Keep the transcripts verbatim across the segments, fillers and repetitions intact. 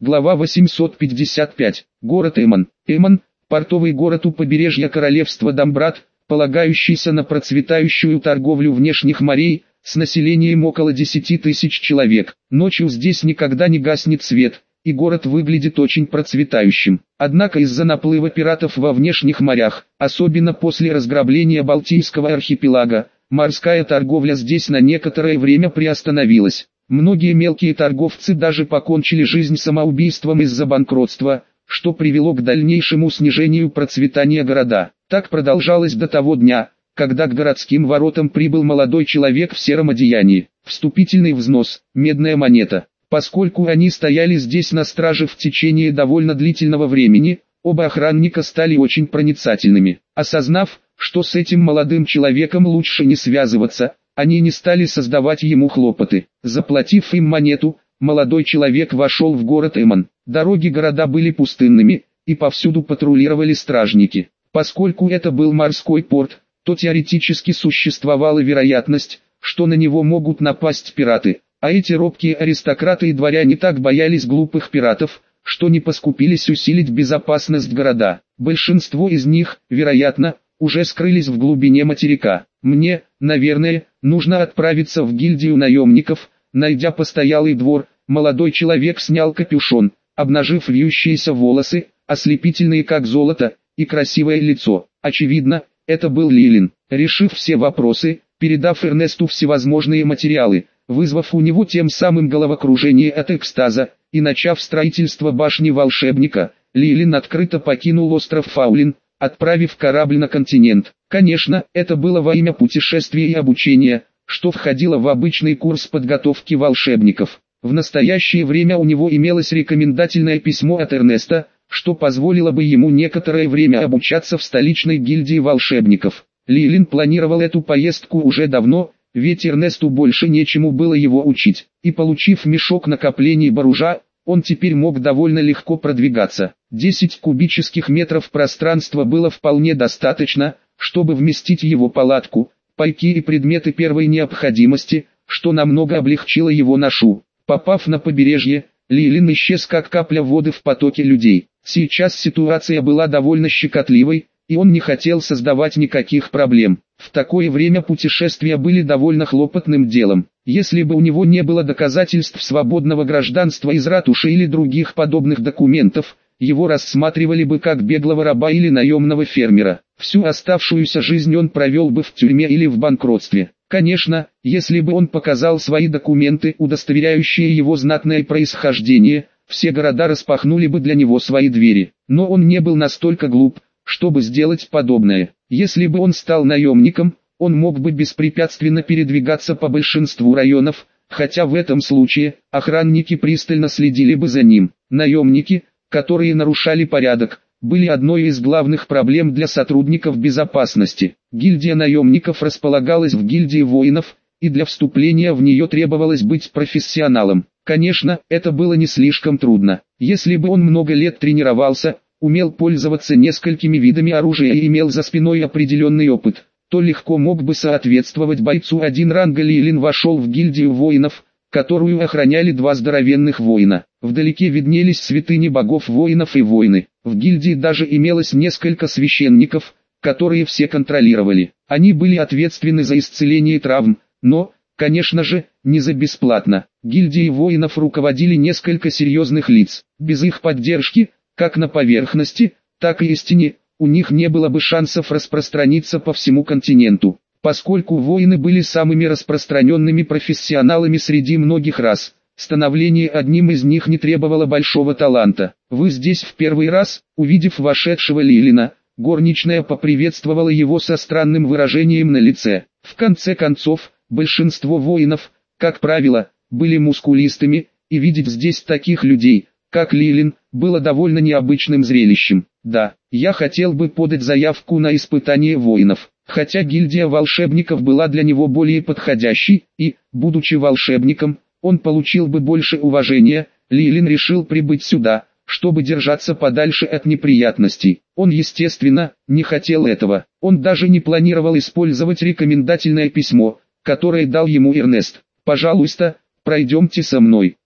Глава восемьсот пятьдесят пять. Город Эмон. Эмон – портовый город у побережья королевства Дамбрат, полагающийся на процветающую торговлю внешних морей, с населением около десяти тысяч человек. Ночью здесь никогда не гаснет свет, и город выглядит очень процветающим. Однако из-за наплыва пиратов во внешних морях, особенно после разграбления Балтийского архипелага, морская торговля здесь на некоторое время приостановилась. Многие мелкие торговцы даже покончили жизнь самоубийством из-за банкротства, что привело к дальнейшему снижению процветания города. Так продолжалось до того дня, когда к городским воротам прибыл молодой человек в сером одеянии. Вступительный взнос, медная монета. Поскольку они стояли здесь на страже в течение довольно длительного времени, оба охранника стали очень проницательными. Осознав, что с этим молодым человеком лучше не связываться, они не стали создавать ему хлопоты. Заплатив им монету, молодой человек вошел в город Эмон. Дороги города были пустынными, и повсюду патрулировали стражники. Поскольку это был морской порт, то теоретически существовала вероятность, что на него могут напасть пираты, а эти робкие аристократы и дворяне так боялись глупых пиратов, что не поскупились усилить безопасность города. Большинство из них, вероятно, уже скрылись в глубине материка. Мне, наверное, нужно отправиться в гильдию наемников. Найдя постоялый двор, молодой человек снял капюшон, обнажив вьющиеся волосы, ослепительные как золото, и красивое лицо. Очевидно, это был Лилин. Решив все вопросы, передав Эрнесту всевозможные материалы, вызвав у него тем самым головокружение от экстаза, и начав строительство башни волшебника, Лилин открыто покинул остров Фаулин, отправив корабль на континент. Конечно, это было во имя путешествия и обучения, что входило в обычный курс подготовки волшебников. В настоящее время у него имелось рекомендательное письмо от Эрнеста, что позволило бы ему некоторое время обучаться в столичной гильдии волшебников. Лилин планировал эту поездку уже давно, ведь Эрнесту больше нечему было его учить, и получив мешок накоплений баружа, он теперь мог довольно легко продвигаться. десять кубических метров пространства было вполне достаточно, чтобы вместить его палатку, пайки и предметы первой необходимости, что намного облегчило его ношу. Попав на побережье, Лилин исчез как капля воды в потоке людей. Сейчас ситуация была довольно щекотливой, и он не хотел создавать никаких проблем. В такое время путешествия были довольно хлопотным делом. Если бы у него не было доказательств свободного гражданства из ратуши или других подобных документов, его рассматривали бы как беглого раба или наемного фермера. Всю оставшуюся жизнь он провел бы в тюрьме или в банкротстве. Конечно, если бы он показал свои документы, удостоверяющие его знатное происхождение, все города распахнули бы для него свои двери. Но он не был настолько глуп, чтобы сделать подобное. Если бы он стал наемником, он мог бы беспрепятственно передвигаться по большинству районов, хотя в этом случае охранники пристально следили бы за ним. Наемники, которые нарушали порядок, были одной из главных проблем для сотрудников безопасности. Гильдия наемников располагалась в гильдии воинов, и для вступления в нее требовалось быть профессионалом. Конечно, это было не слишком трудно. Если бы он много лет тренировался, умел пользоваться несколькими видами оружия и имел за спиной определенный опыт, то легко мог бы соответствовать бойцу один ранга. Лилин вошел в гильдию воинов, которую охраняли два здоровенных воина. Вдалеке виднелись святыни богов воинов и воины. В гильдии даже имелось несколько священников, которые все контролировали. Они были ответственны за исцеление травм, но, конечно же, не за бесплатно. Гильдией воинов руководили несколько серьезных лиц. Без их поддержки, как на поверхности, так и истине, у них не было бы шансов распространиться по всему континенту. Поскольку воины были самыми распространенными профессионалами среди многих рас, становление одним из них не требовало большого таланта. «Вы здесь в первый раз?» Увидев вошедшего Лилина, горничная поприветствовала его со странным выражением на лице. В конце концов, большинство воинов, как правило, были мускулистыми, и видеть здесь таких людей, как Лилин, было довольно необычным зрелищем. «Да, я хотел бы подать заявку на испытание воинов». Хотя гильдия волшебников была для него более подходящей, и, будучи волшебником, он получил бы больше уважения, Лилин решил прибыть сюда, чтобы держаться подальше от неприятностей. Он, естественно, не хотел этого. Он даже не планировал использовать рекомендательное письмо, которое дал ему Эрнест. «Пожалуйста, пройдемте со мной».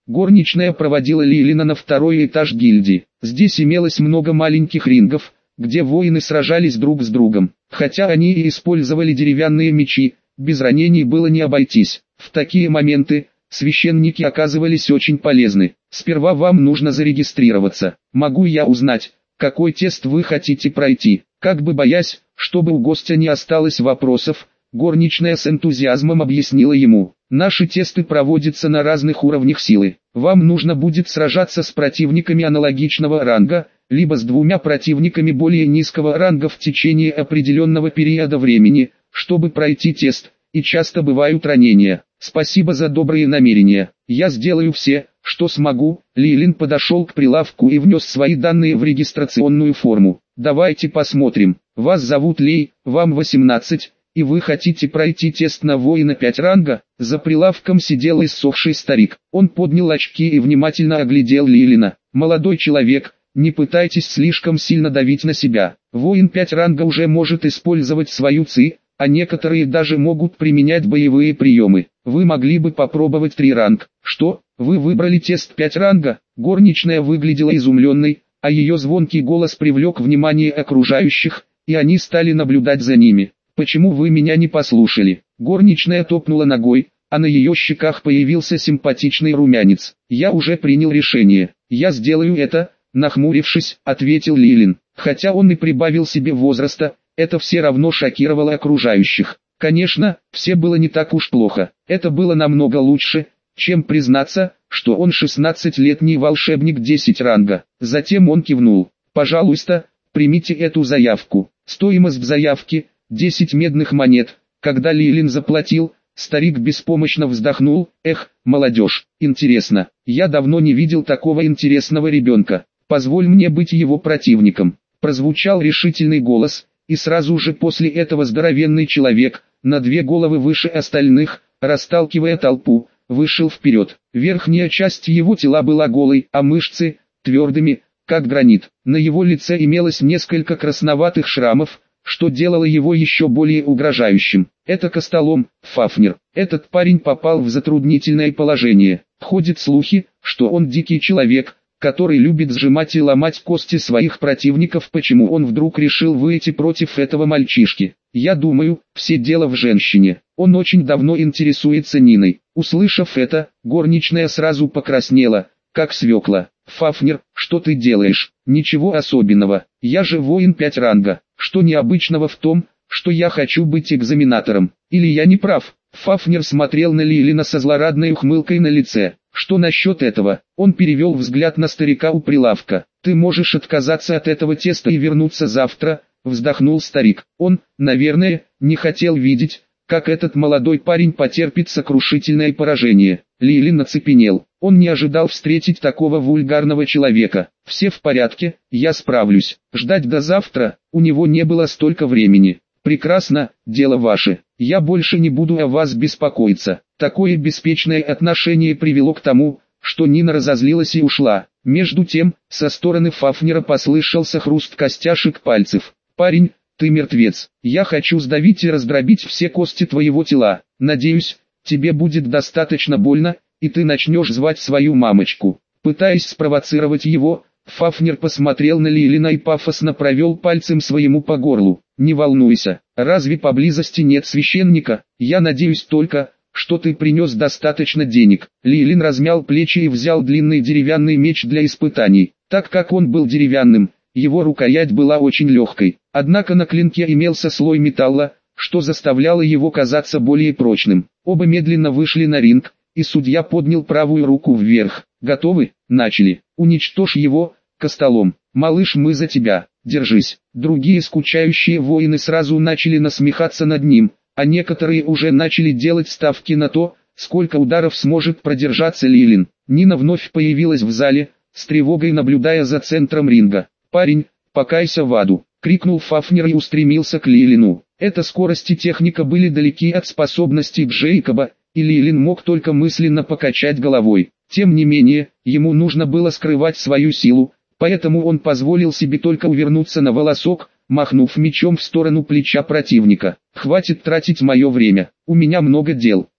Горничная проводила Лилина на второй этаж гильдии. Здесь имелось много маленьких рингов, где воины сражались друг с другом. Хотя они и использовали деревянные мечи, без ранений было не обойтись. В такие моменты священники оказывались очень полезны. Сперва вам нужно зарегистрироваться. Могу я узнать, какой тест вы хотите пройти? Как бы боясь, чтобы у гостя не осталось вопросов, горничная с энтузиазмом объяснила ему. Наши тесты проводятся на разных уровнях силы. Вам нужно будет сражаться с противниками аналогичного ранга, либо с двумя противниками более низкого ранга в течение определенного периода времени, чтобы пройти тест, и часто бывают ранения. Спасибо за добрые намерения. Я сделаю все, что смогу. Лилин подошел к прилавку и внес свои данные в регистрационную форму. Давайте посмотрим. Вас зовут Лей, вам восемнадцать, и вы хотите пройти тест на воина пять ранга? За прилавком сидел иссохший старик. Он поднял очки и внимательно оглядел Лилина. Молодой человек, не пытайтесь слишком сильно давить на себя. Воин пять ранга уже может использовать свою ци, а некоторые даже могут применять боевые приемы. Вы могли бы попробовать три ранг. Что, вы выбрали тест пять ранга? Горничная выглядела изумленной, а ее звонкий голос привлек внимание окружающих, и они стали наблюдать за ними. Почему вы меня не послушали? Горничная топнула ногой, а на ее щеках появился симпатичный румянец. Я уже принял решение. Я сделаю это, нахмурившись, ответил Лилин. Хотя он и прибавил себе возраста, это все равно шокировало окружающих. Конечно, все было не так уж плохо. Это было намного лучше, чем признаться, что он шестнадцатилетний волшебник десять ранга. Затем он кивнул. Пожалуйста, примите эту заявку. Стоимость заявки – десять медных монет. Когда Лилин заплатил, старик беспомощно вздохнул. Эх, молодежь, интересно, я давно не видел такого интересного ребенка. Позволь мне быть его противником. Прозвучал решительный голос. И сразу же после этого здоровенный человек, на две головы выше остальных, расталкивая толпу, вышел вперед. Верхняя часть его тела была голой, а мышцы – твердыми, как гранит. На его лице имелось несколько красноватых шрамов, что делало его еще более угрожающим. Это Костолом, Фафнер. Этот парень попал в затруднительное положение. Ходят слухи, что он дикий человек, который любит сжимать и ломать кости своих противников. Почему он вдруг решил выйти против этого мальчишки? Я думаю, все дело в женщине. Он очень давно интересуется Ниной. Услышав это, горничная сразу покраснела, как свекла. Фафнер, что ты делаешь? Ничего особенного. Я же воин пять ранга. Что необычного в том, что я хочу быть экзаменатором? Или я не прав? Фафнер смотрел на Лилина со злорадной ухмылкой на лице. Что насчет этого? Он перевел взгляд на старика у прилавка. Ты можешь отказаться от этого теста и вернуться завтра, вздохнул старик. Он, наверное, не хотел видеть, как этот молодой парень потерпит сокрушительное поражение. Лилин оцепенел. Он не ожидал встретить такого вульгарного человека. Все в порядке, я справлюсь. Ждать до завтра, у него не было столько времени. Прекрасно, дело ваше. Я больше не буду о вас беспокоиться. Такое беспечное отношение привело к тому, что Нина разозлилась и ушла. Между тем, со стороны Фафнера послышался хруст костяшек пальцев. Парень, ты мертвец. Я хочу сдавить и раздробить все кости твоего тела. Надеюсь, тебе будет достаточно больно, и ты начнешь звать свою мамочку. Пытаясь спровоцировать его, Фафнер посмотрел на Лилина и пафосно провел пальцем своему по горлу. Не волнуйся, разве поблизости нет священника? Я надеюсь только, что ты принес достаточно денег. Лилин размял плечи и взял длинный деревянный меч для испытаний. Так как он был деревянным, его рукоять была очень легкой. Однако на клинке имелся слой металла, что заставляло его казаться более прочным. Оба медленно вышли на ринг, и судья поднял правую руку вверх. Готовы? Начали. Уничтожь его, Костолом. Малыш, мы за тебя. Держись. Другие скучающие воины сразу начали насмехаться над ним, а некоторые уже начали делать ставки на то, сколько ударов сможет продержаться Лилин. Нина вновь появилась в зале, с тревогой наблюдая за центром ринга. «Парень, покайся в аду!» — крикнул Фафнер и устремился к Лилину. Эта скорость и техника были далеки от способностей Джейкоба, и Лилин мог только мысленно покачать головой. Тем не менее, ему нужно было скрывать свою силу, поэтому он позволил себе только увернуться на волосок, махнув мечом в сторону плеча противника. «Хватит тратить мое время, у меня много дел».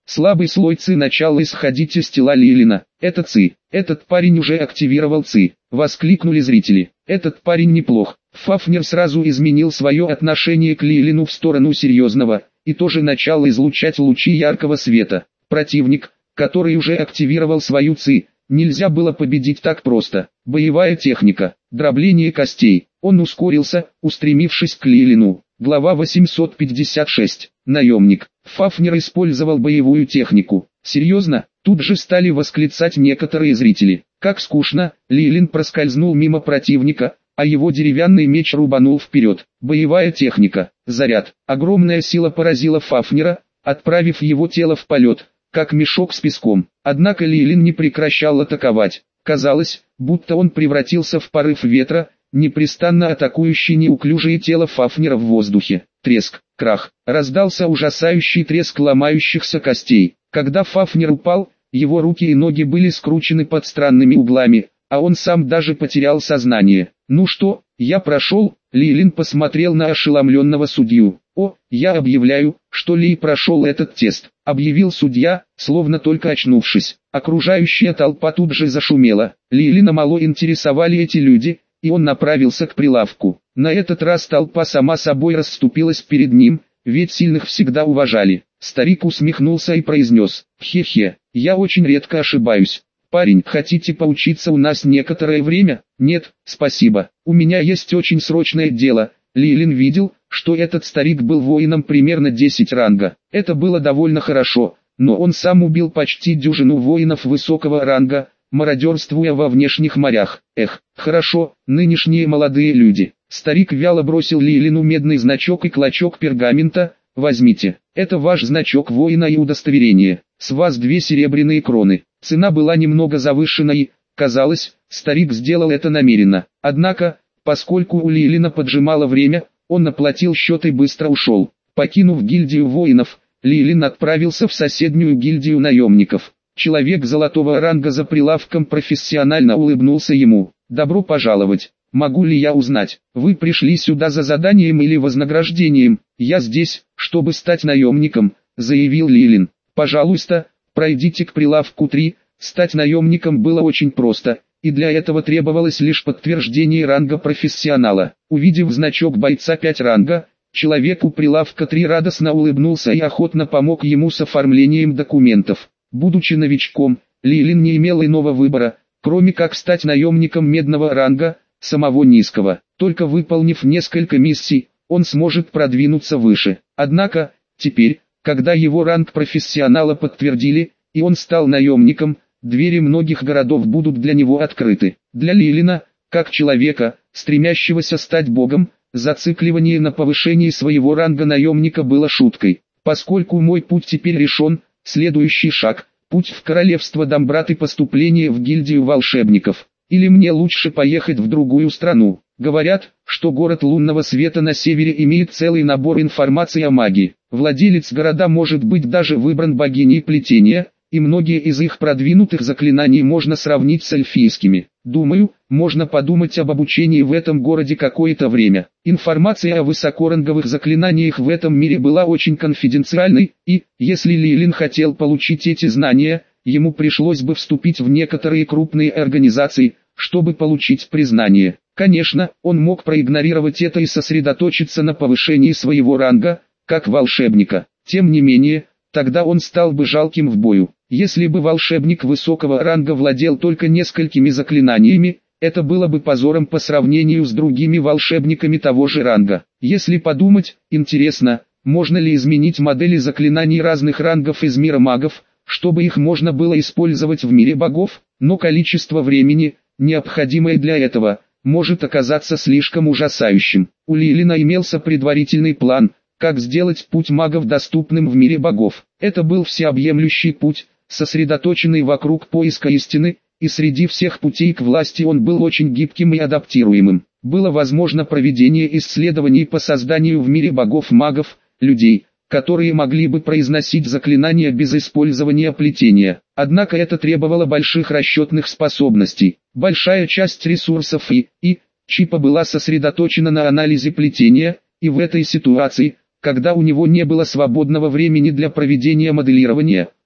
Слабый слой ЦИ начал исходить из тела Лилина. «Это ЦИ! Этот парень уже активировал ЦИ!» — воскликнули зрители. «Этот парень неплох». Фафнер сразу изменил свое отношение к Лилину в сторону серьезного, и тоже начал излучать лучи яркого света. Противник, который уже активировал свою ЦИ, нельзя было победить так просто. Боевая техника. Дробление костей. Он ускорился, устремившись к Лилину. Глава восемьсот пятьдесят шесть. Наемник. Фафнер использовал боевую технику. Серьезно? Тут же стали восклицать некоторые зрители. Как скучно. Лилин проскользнул мимо противника, а его деревянный меч рубанул вперед. Боевая техника. Заряд. Огромная сила поразила Фафнера, отправив его тело в полет, как мешок с песком. Однако Лилин не прекращал атаковать. Казалось, будто он превратился в порыв ветра, непрестанно атакующий неуклюжее тело Фафнера в воздухе. Треск, крах, раздался ужасающий треск ломающихся костей. Когда Фафнер упал, его руки и ноги были скручены под странными углами, а он сам даже потерял сознание. «Ну что, я прошел?» Лилин посмотрел на ошеломленного судью. «О, я объявляю, что Ли прошел этот тест», — объявил судья, словно только очнувшись. Окружающая толпа тут же зашумела. Лилина мало интересовали эти люди, и он направился к прилавку. На этот раз толпа сама собой расступилась перед ним, ведь сильных всегда уважали. Старик усмехнулся и произнес: «Хе-хе, я очень редко ошибаюсь. Парень, хотите поучиться у нас некоторое время?» «Нет, спасибо, у меня есть очень срочное дело». Лилин видел, что этот старик был воином примерно десять ранга. Это было довольно хорошо, но он сам убил почти дюжину воинов высокого ранга, мародерствуя во внешних морях. Эх, хорошо, нынешние молодые люди. Старик вяло бросил Лилину медный значок и клочок пергамента. «Возьмите, это ваш значок воина и удостоверение. С вас две серебряные кроны». Цена была немного завышена и, казалось, старик сделал это намеренно. Однако, поскольку у Лилина поджимало время, он оплатил счет и быстро ушел. Покинув гильдию воинов, Лилин отправился в соседнюю гильдию наемников. Человек золотого ранга за прилавком профессионально улыбнулся ему. «Добро пожаловать. Могу ли я узнать, вы пришли сюда за заданием или вознаграждением?» «Я здесь, чтобы стать наемником», — заявил Лилин. «Пожалуйста, пройдите к прилавку три». Стать наемником было очень просто, и для этого требовалось лишь подтверждение ранга профессионала. Увидев значок бойца пять ранга, человек у прилавка три радостно улыбнулся и охотно помог ему с оформлением документов. Будучи новичком, Лилин не имел иного выбора, кроме как стать наемником медного ранга, самого низкого. Только выполнив несколько миссий, он сможет продвинуться выше. Однако, теперь, когда его ранг профессионала подтвердили, и он стал наемником, двери многих городов будут для него открыты. Для Лилина, как человека, стремящегося стать богом, зацикливание на повышении своего ранга наемника было шуткой. «Поскольку мой путь теперь решен, следующий шаг – путь в королевство Дамбрат и поступление в гильдию волшебников. Или мне лучше поехать в другую страну?» Говорят, что город лунного света на севере имеет целый набор информации о магии. Владелец города может быть даже выбран богиней плетения, и многие из их продвинутых заклинаний можно сравнить с эльфийскими. Думаю, можно подумать об обучении в этом городе какое-то время. Информация о высокоранговых заклинаниях в этом мире была очень конфиденциальной, и, если Лилин хотел получить эти знания, ему пришлось бы вступить в некоторые крупные организации, чтобы получить признание. Конечно, он мог проигнорировать это и сосредоточиться на повышении своего ранга, как волшебника. Тем не менее, тогда он стал бы жалким в бою. Если бы волшебник высокого ранга владел только несколькими заклинаниями, это было бы позором по сравнению с другими волшебниками того же ранга. Если подумать, интересно, можно ли изменить модели заклинаний разных рангов из мира магов, чтобы их можно было использовать в мире богов, но количество времени, необходимое для этого, может оказаться слишком ужасающим. У Лилина имелся предварительный план, как сделать путь магов доступным в мире богов. Это был всеобъемлющий путь, сосредоточенный вокруг поиска истины, и среди всех путей к власти он был очень гибким и адаптируемым. Было возможно проведение исследований по созданию в мире богов-магов, людей, которые могли бы произносить заклинания без использования плетения. Однако это требовало больших расчетных способностей. Большая часть ресурсов и, и, Чипа была сосредоточена на анализе плетения, и в этой ситуации, когда у него не было свободного времени для проведения моделирования,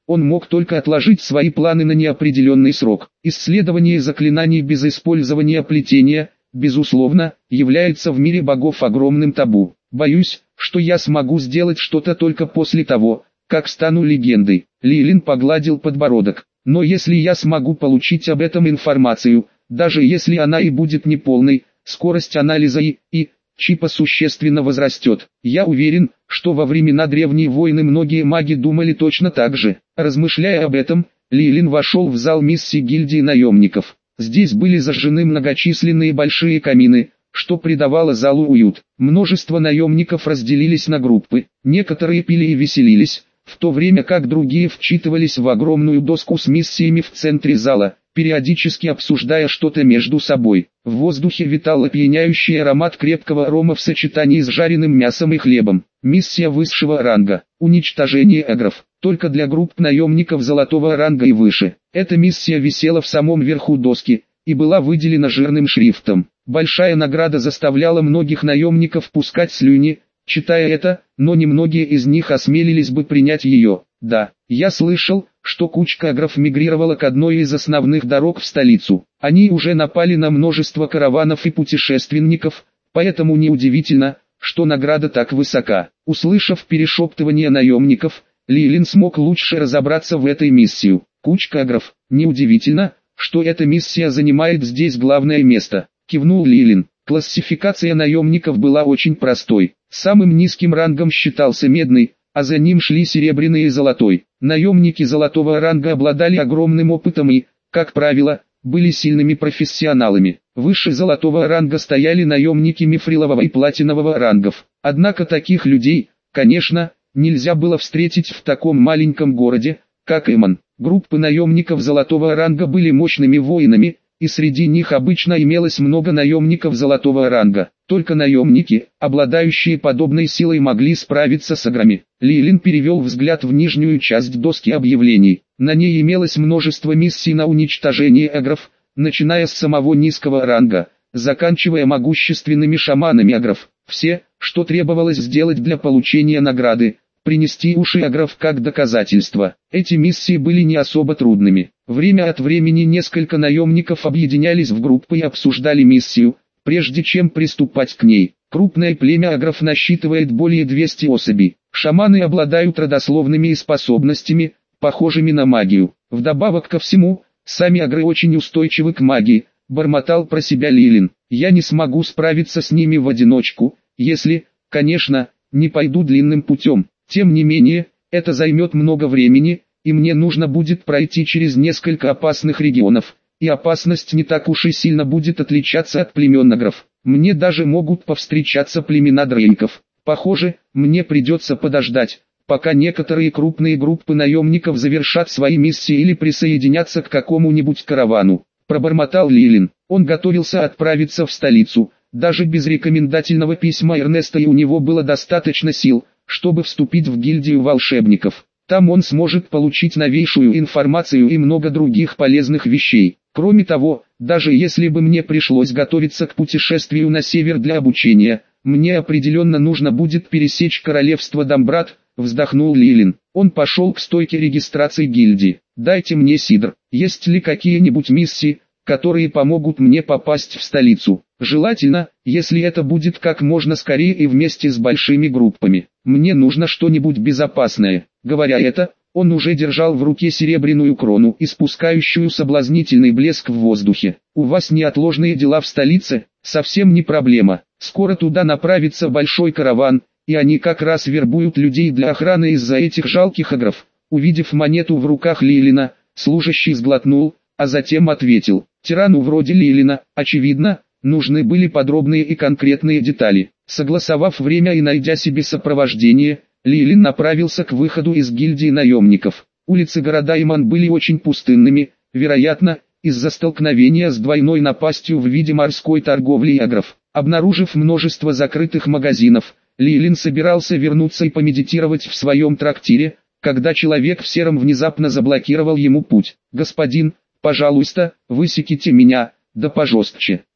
он мог только отложить свои планы на неопределенный срок. Исследование заклинаний без использования плетения, безусловно, является в мире богов огромным табу. Боюсь, что я смогу сделать что-то только после того, как стану легендой. Лилин погладил подбородок. Но если я смогу получить об этом информацию, даже если она и будет неполной, скорость анализа и, и чипа существенно возрастет. Я уверен, что во времена древней войны многие маги думали точно так же. Размышляя об этом, Лилин вошел в зал миссии гильдии наемников. Здесь были зажжены многочисленные большие камины, что придавало залу уют. Множество наемников разделились на группы, некоторые пили и веселились, в то время как другие вчитывались в огромную доску с миссиями в центре зала, периодически обсуждая что-то между собой. В воздухе витал опьяняющий аромат крепкого рома в сочетании с жареным мясом и хлебом. Миссия высшего ранга. Уничтожение эгров. Только для групп наемников золотого ранга и выше. Эта миссия висела в самом верху доски и была выделена жирным шрифтом. Большая награда заставляла многих наемников пускать слюни, читая это, но немногие из них осмелились бы принять ее. Да, я слышал, что кучка агров мигрировала к одной из основных дорог в столицу. Они уже напали на множество караванов и путешественников, поэтому неудивительно, что награда так высока. Услышав перешептывание наемников, Лилин смог лучше разобраться в этой миссии. Кучка агров. Неудивительно, что эта миссия занимает здесь главное место. Кивнул Лилин. Классификация наемников была очень простой. Самым низким рангом считался медный, а за ним шли серебряный и золотой. Наемники золотого ранга обладали огромным опытом и, как правило, были сильными профессионалами. Выше золотого ранга стояли наемники мифрилового и платинового рангов. Однако таких людей, конечно, нельзя было встретить в таком маленьком городе, как Эмон. Группы наемников золотого ранга были мощными воинами, и среди них обычно имелось много наемников золотого ранга. Только наемники, обладающие подобной силой, могли справиться с аграми. Лилин перевел взгляд в нижнюю часть доски объявлений. На ней имелось множество миссий на уничтожение агров, начиная с самого низкого ранга, заканчивая могущественными шаманами агров. Все, что требовалось сделать для получения награды, принести уши агров как доказательство. Эти миссии были не особо трудными. Время от времени несколько наемников объединялись в группы и обсуждали миссию, прежде чем приступать к ней. Крупное племя агров насчитывает более двухсот особей. Шаманы обладают родословными способностями, похожими на магию. Вдобавок ко всему, сами агры очень устойчивы к магии, бормотал про себя Лилин. Я не смогу справиться с ними в одиночку, если, конечно, не пойду длинным путем. Тем не менее, это займет много времени, и мне нужно будет пройти через несколько опасных регионов, и опасность не так уж и сильно будет отличаться от племен агров. Мне даже могут повстречаться племена дрейков. Похоже, мне придется подождать, пока некоторые крупные группы наемников завершат свои миссии или присоединятся к какому-нибудь каравану. Пробормотал Лилин. Он готовился отправиться в столицу. Даже без рекомендательного письма Эрнеста и у него было достаточно сил, чтобы вступить в гильдию волшебников. Там он сможет получить новейшую информацию и много других полезных вещей. Кроме того, даже если бы мне пришлось готовиться к путешествию на север для обучения, мне определенно нужно будет пересечь королевство Дамбрат, вздохнул Лилин. Он пошел к стойке регистрации гильдии. Дайте мне сидр. Есть ли какие-нибудь миссии, которые помогут мне попасть в столицу? Желательно, если это будет как можно скорее и вместе с большими группами. Мне нужно что-нибудь безопасное. Говоря это, он уже держал в руке серебряную крону, испускающую соблазнительный блеск в воздухе. У вас неотложные дела в столице? Совсем не проблема. Скоро туда направится большой караван, и они как раз вербуют людей для охраны из-за этих жалких агров. Увидев монету в руках Лилина, служащий сглотнул, а затем ответил. Тирану вроде Лилина, очевидно, нужны были подробные и конкретные детали. Согласовав время и найдя себе сопровождение, Лилин направился к выходу из гильдии наемников. Улицы города Иман были очень пустынными, вероятно, из-за столкновения с двойной напастью в виде морской торговли и агров. Обнаружив множество закрытых магазинов, Лилин собирался вернуться и помедитировать в своем трактире, когда человек в сером внезапно заблокировал ему путь. «Господин, пожалуйста, высеките меня, да пожестче».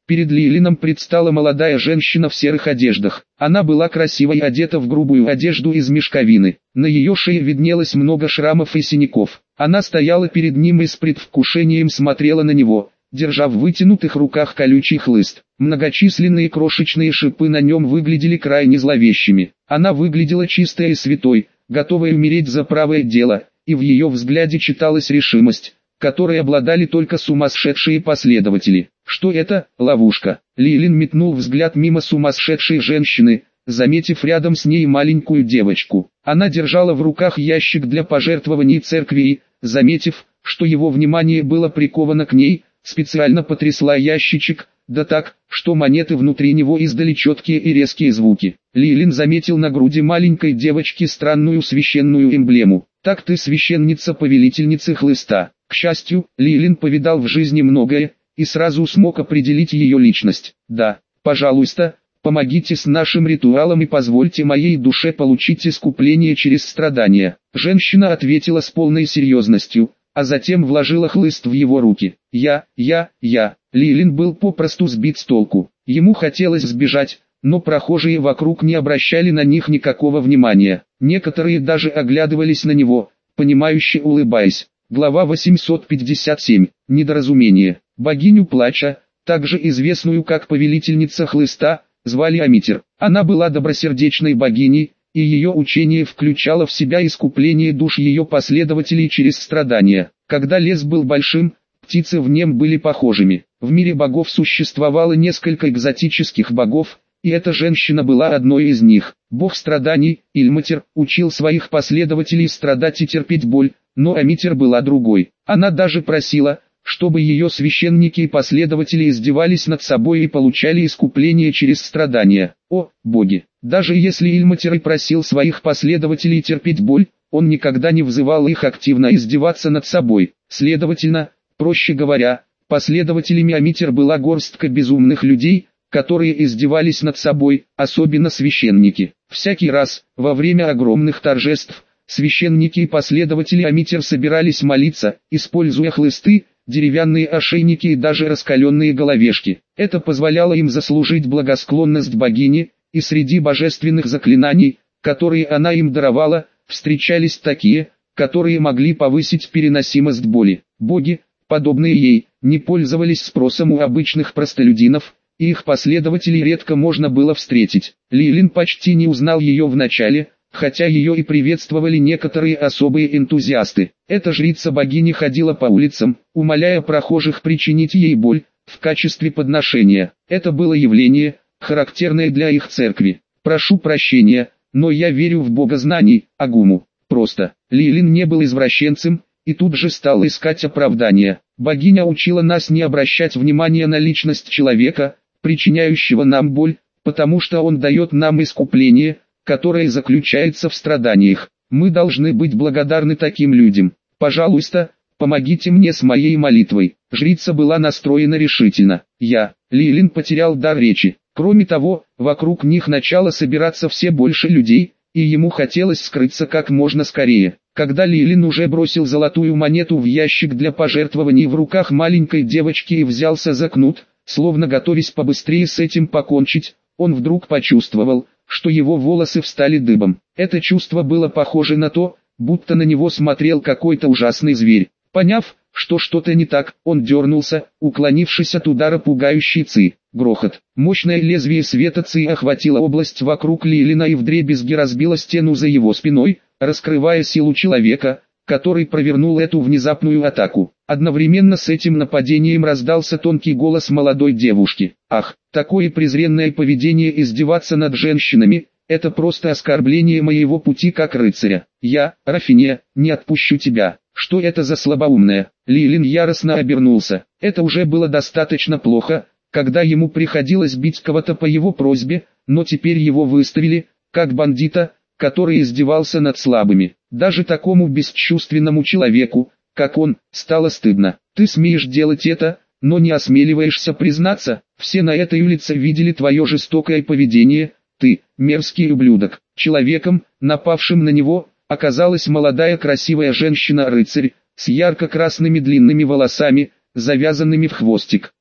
Перед Лилином предстала молодая женщина в серых одеждах. Она была красиво одета в грубую одежду из мешковины. На ее шее виднелось много шрамов и синяков. Она стояла перед ним и с предвкушением смотрела на него, держа в вытянутых руках колючий хлыст. Многочисленные крошечные шипы на нем выглядели крайне зловещими. Она выглядела чистой и святой, готовой умереть за правое дело, и в ее взгляде читалась решимость, которой обладали только сумасшедшие последователи. Что это? Ловушка. Лилин метнул взгляд мимо сумасшедшей женщины, заметив рядом с ней маленькую девочку. Она держала в руках ящик для пожертвований церкви и, заметив, что его внимание было приковано к ней, специально потрясла ящичек, да так, что монеты внутри него издали четкие и резкие звуки. Лилин заметил на груди маленькой девочки странную священную эмблему. «Так ты священница-повелительница хлыста». К счастью, Лилин повидал в жизни многое, и сразу смог определить ее личность. «Да, пожалуйста, помогите с нашим ритуалом и позвольте моей душе получить искупление через страдания». Женщина ответила с полной серьезностью, а затем вложила хлыст в его руки. «Я, я, я». Лилин был попросту сбит с толку. Ему хотелось сбежать, но прохожие вокруг не обращали на них никакого внимания. Некоторые даже оглядывались на него, понимающе улыбаясь. Глава восемьсот пятьдесят семь. Недоразумение. Богиню плача, также известную как повелительница хлыста, звали Амитер. Она была добросердечной богиней, и ее учение включало в себя искупление душ ее последователей через страдания. Когда лес был большим, птицы в нем были похожими. В мире богов существовало несколько экзотических богов, и эта женщина была одной из них. Бог страданий, Ильматер, учил своих последователей страдать и терпеть боль, но Амитер была другой. Она даже просила, чтобы ее священники и последователи издевались над собой и получали искупление через страдания. О, боги! Даже если Ильматер и просил своих последователей терпеть боль, он никогда не взывал их активно издеваться над собой. Следовательно, проще говоря, последователями Амитер была горстка безумных людей, которые издевались над собой, особенно священники. Всякий раз, во время огромных торжеств, священники и последователи Амитер собирались молиться, используя хлысты, деревянные ошейники и даже раскаленные головешки. Это позволяло им заслужить благосклонность богини, и среди божественных заклинаний, которые она им даровала, встречались такие, которые могли повысить переносимость боли. Боги, подобные ей, не пользовались спросом у обычных простолюдинов, и их последователей редко можно было встретить. Лилин почти не узнал ее вначале, хотя ее и приветствовали некоторые особые энтузиасты. Эта жрица богини ходила по улицам, умоляя прохожих причинить ей боль, в качестве подношения. Это было явление, характерное для их церкви. «Прошу прощения, но я верю в богознаний, Агуму». Просто. Лилин не был извращенцем, и тут же стал искать оправдания. Богиня учила нас не обращать внимания на личность человека, причиняющего нам боль, потому что он дает нам искупление, которое заключается в страданиях. Мы должны быть благодарны таким людям. Пожалуйста, помогите мне с моей молитвой. Жрица была настроена решительно. Я, Лилин, потерял дар речи. Кроме того, вокруг них начало собираться все больше людей, и ему хотелось скрыться как можно скорее. Когда Лилин уже бросил золотую монету в ящик для пожертвований в руках маленькой девочки и взялся за кнут, словно готовясь побыстрее с этим покончить, он вдруг почувствовал, что его волосы встали дыбом. Это чувство было похоже на то, будто на него смотрел какой-то ужасный зверь. Поняв, что что-то не так, он дернулся, уклонившись от удара пугающей Ци. Грохот. Мощное лезвие света Ци охватило область вокруг Лилина и вдребезги разбило стену за его спиной, раскрывая силу человека, который провернул эту внезапную атаку. Одновременно с этим нападением раздался тонкий голос молодой девушки. «Ах, такое презренное поведение издеваться над женщинами, это просто оскорбление моего пути как рыцаря. Я, Рафиния, не отпущу тебя. Что это за слабоумная?» Лилин яростно обернулся. Это уже было достаточно плохо, когда ему приходилось бить кого-то по его просьбе, но теперь его выставили, как бандита, который издевался над слабыми. Даже такому бесчувственному человеку, как он, стало стыдно. «Ты смеешь делать это, но не осмеливаешься признаться. Все на этой улице видели твое жестокое поведение. Ты, мерзкий ублюдок». Человеком, напавшим на него, оказалась молодая красивая женщина-рыцарь, с ярко-красными длинными волосами, завязанными в хвостик.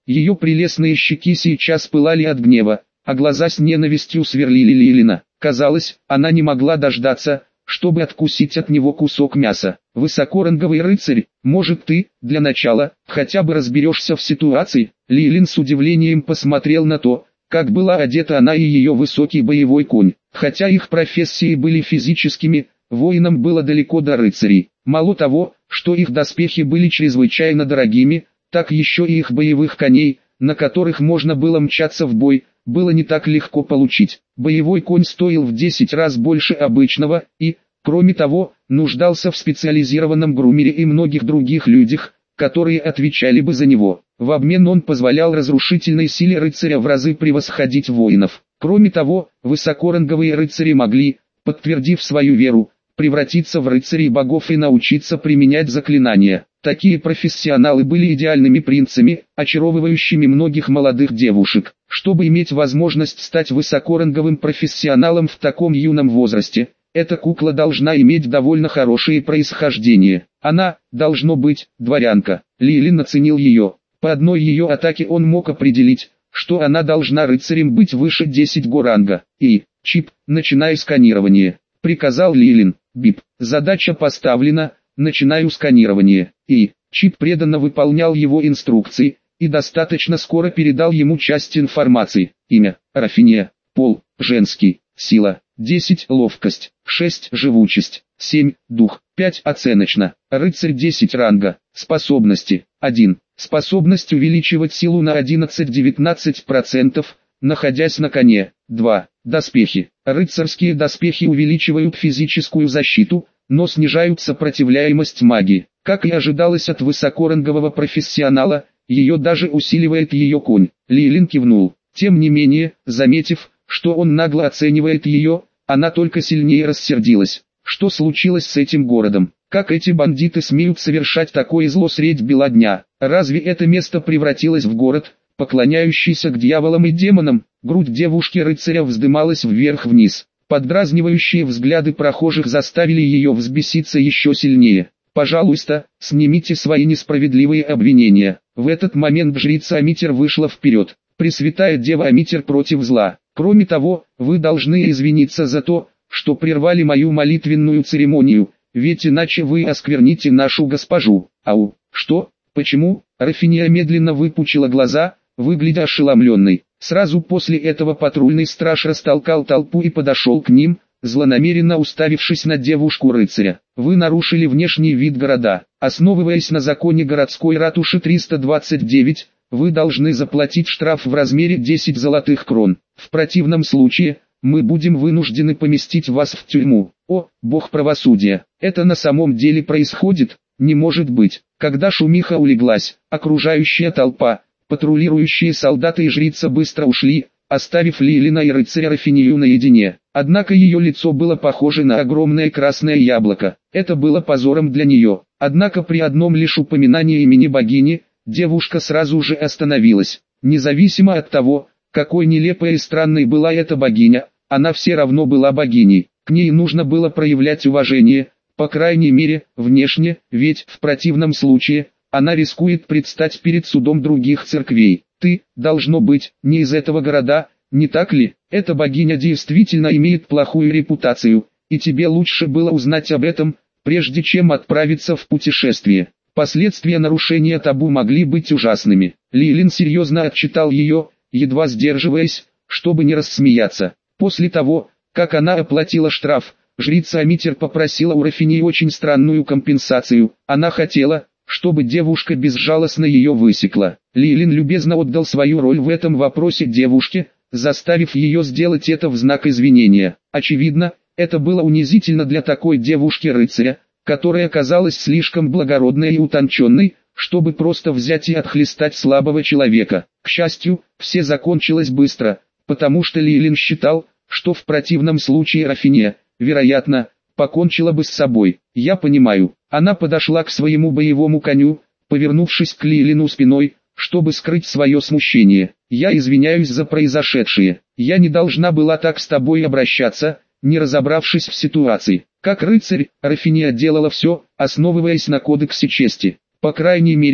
Ее прелестные щеки сейчас пылали от гнева, а глаза с ненавистью сверлили Лилина. Казалось, она не могла дождаться, чтобы откусить от него кусок мяса. «Высокоранговый рыцарь, может ты, для начала, хотя бы разберешься в ситуации?» Лилин с удивлением посмотрел на то, как была одета она и ее высокий боевой конь. Хотя их профессии были физическими, воинам было далеко до рыцарей. Мало того, что их доспехи были чрезвычайно дорогими, так еще и их боевых коней, на которых можно было мчаться в бой, было не так легко получить. Боевой конь стоил в десять раз больше обычного и, кроме того, нуждался в специализированном грумере и многих других людях, которые отвечали бы за него. В обмен он позволял разрушительной силе рыцаря в разы превосходить воинов. Кроме того, высокоранговые рыцари могли, подтвердив свою веру, превратиться в рыцарей богов и научиться применять заклинания. Такие профессионалы были идеальными принцами, очаровывающими многих молодых девушек. Чтобы иметь возможность стать высокоранговым профессионалом в таком юном возрасте, эта кукла должна иметь довольно хорошее происхождение. Она, должно быть, дворянка. Лилин оценил ее. По одной ее атаке он мог определить, что она должна рыцарем быть выше десять го ранга. И, чип, начинай сканирование, приказал Лилин. Бип, задача поставлена, начинаю сканирование. И, чип преданно выполнял его инструкции, и достаточно скоро передал ему часть информации. Имя, Рафиния, пол, женский, сила, десять ловкость, шесть живучесть, семь дух, пять оценочно, рыцарь десять ранга, способности, один, способность увеличивать силу на одиннадцать-девятнадцать процентов, находясь на коне, два, доспехи, рыцарские доспехи увеличивают физическую защиту, но снижают сопротивляемость магии. Как и ожидалось от высокорангового профессионала, ее даже усиливает ее конь. Лилин кивнул. Тем не менее, заметив, что он нагло оценивает ее, она только сильнее рассердилась. Что случилось с этим городом? Как эти бандиты смеют совершать такое зло средь бела дня? Разве это место превратилось в город, поклоняющийся к дьяволам и демонам? Грудь девушки-рыцаря вздымалась вверх-вниз. Поддразнивающие взгляды прохожих заставили ее взбеситься еще сильнее. «Пожалуйста, снимите свои несправедливые обвинения». В этот момент жрица Амитер вышла вперед. «Пресвятая Дева Амитер против зла. Кроме того, вы должны извиниться за то, что прервали мою молитвенную церемонию, ведь иначе вы оскверните нашу госпожу». «Ау, что? Почему?» Рафиния медленно выпучила глаза, выглядя ошеломленной. Сразу после этого патрульный страж растолкал толпу и подошел к ним, злонамеренно уставившись на девушку-рыцаря. «Вы нарушили внешний вид города. Основываясь на законе городской ратуши триста двадцать девять, вы должны заплатить штраф в размере десять золотых крон. В противном случае, мы будем вынуждены поместить вас в тюрьму». «О, бог правосудия, это на самом деле происходит? Не может быть». Когда шумиха улеглась, окружающая толпа, патрулирующие солдаты и жрица быстро ушли, оставив Лилина и рыцаря Рафинию наедине. Однако ее лицо было похоже на огромное красное яблоко. Это было позором для нее. Однако при одном лишь упоминании имени богини, девушка сразу же остановилась. Независимо от того, какой нелепой и странной была эта богиня, она все равно была богиней. К ней нужно было проявлять уважение, по крайней мере, внешне, ведь в противном случае, она рискует предстать перед судом других церквей. Ты, должно быть, не из этого города, не так ли? Эта богиня действительно имеет плохую репутацию, и тебе лучше было узнать об этом, прежде чем отправиться в путешествие. Последствия нарушения табу могли быть ужасными. Лилин серьезно отчитал ее, едва сдерживаясь, чтобы не рассмеяться. После того, как она оплатила штраф, жрица Амитер попросила у Рафинии очень странную компенсацию. Она хотела, чтобы девушка безжалостно ее высекла. Лилин любезно отдал свою роль в этом вопросе девушке, заставив ее сделать это в знак извинения. Очевидно, это было унизительно для такой девушки-рыцаря, которая казалась слишком благородной и утонченной, чтобы просто взять и отхлестать слабого человека. К счастью, все закончилось быстро, потому что Лилин считал, что в противном случае Рафиния, вероятно, покончила бы с собой. «Я понимаю». Она подошла к своему боевому коню, повернувшись к Лилину спиной, чтобы скрыть свое смущение. «Я извиняюсь за произошедшее. Я не должна была так с тобой обращаться, не разобравшись в ситуации». Как рыцарь, Рафиния делала все, основываясь на кодексе чести. По крайней мере,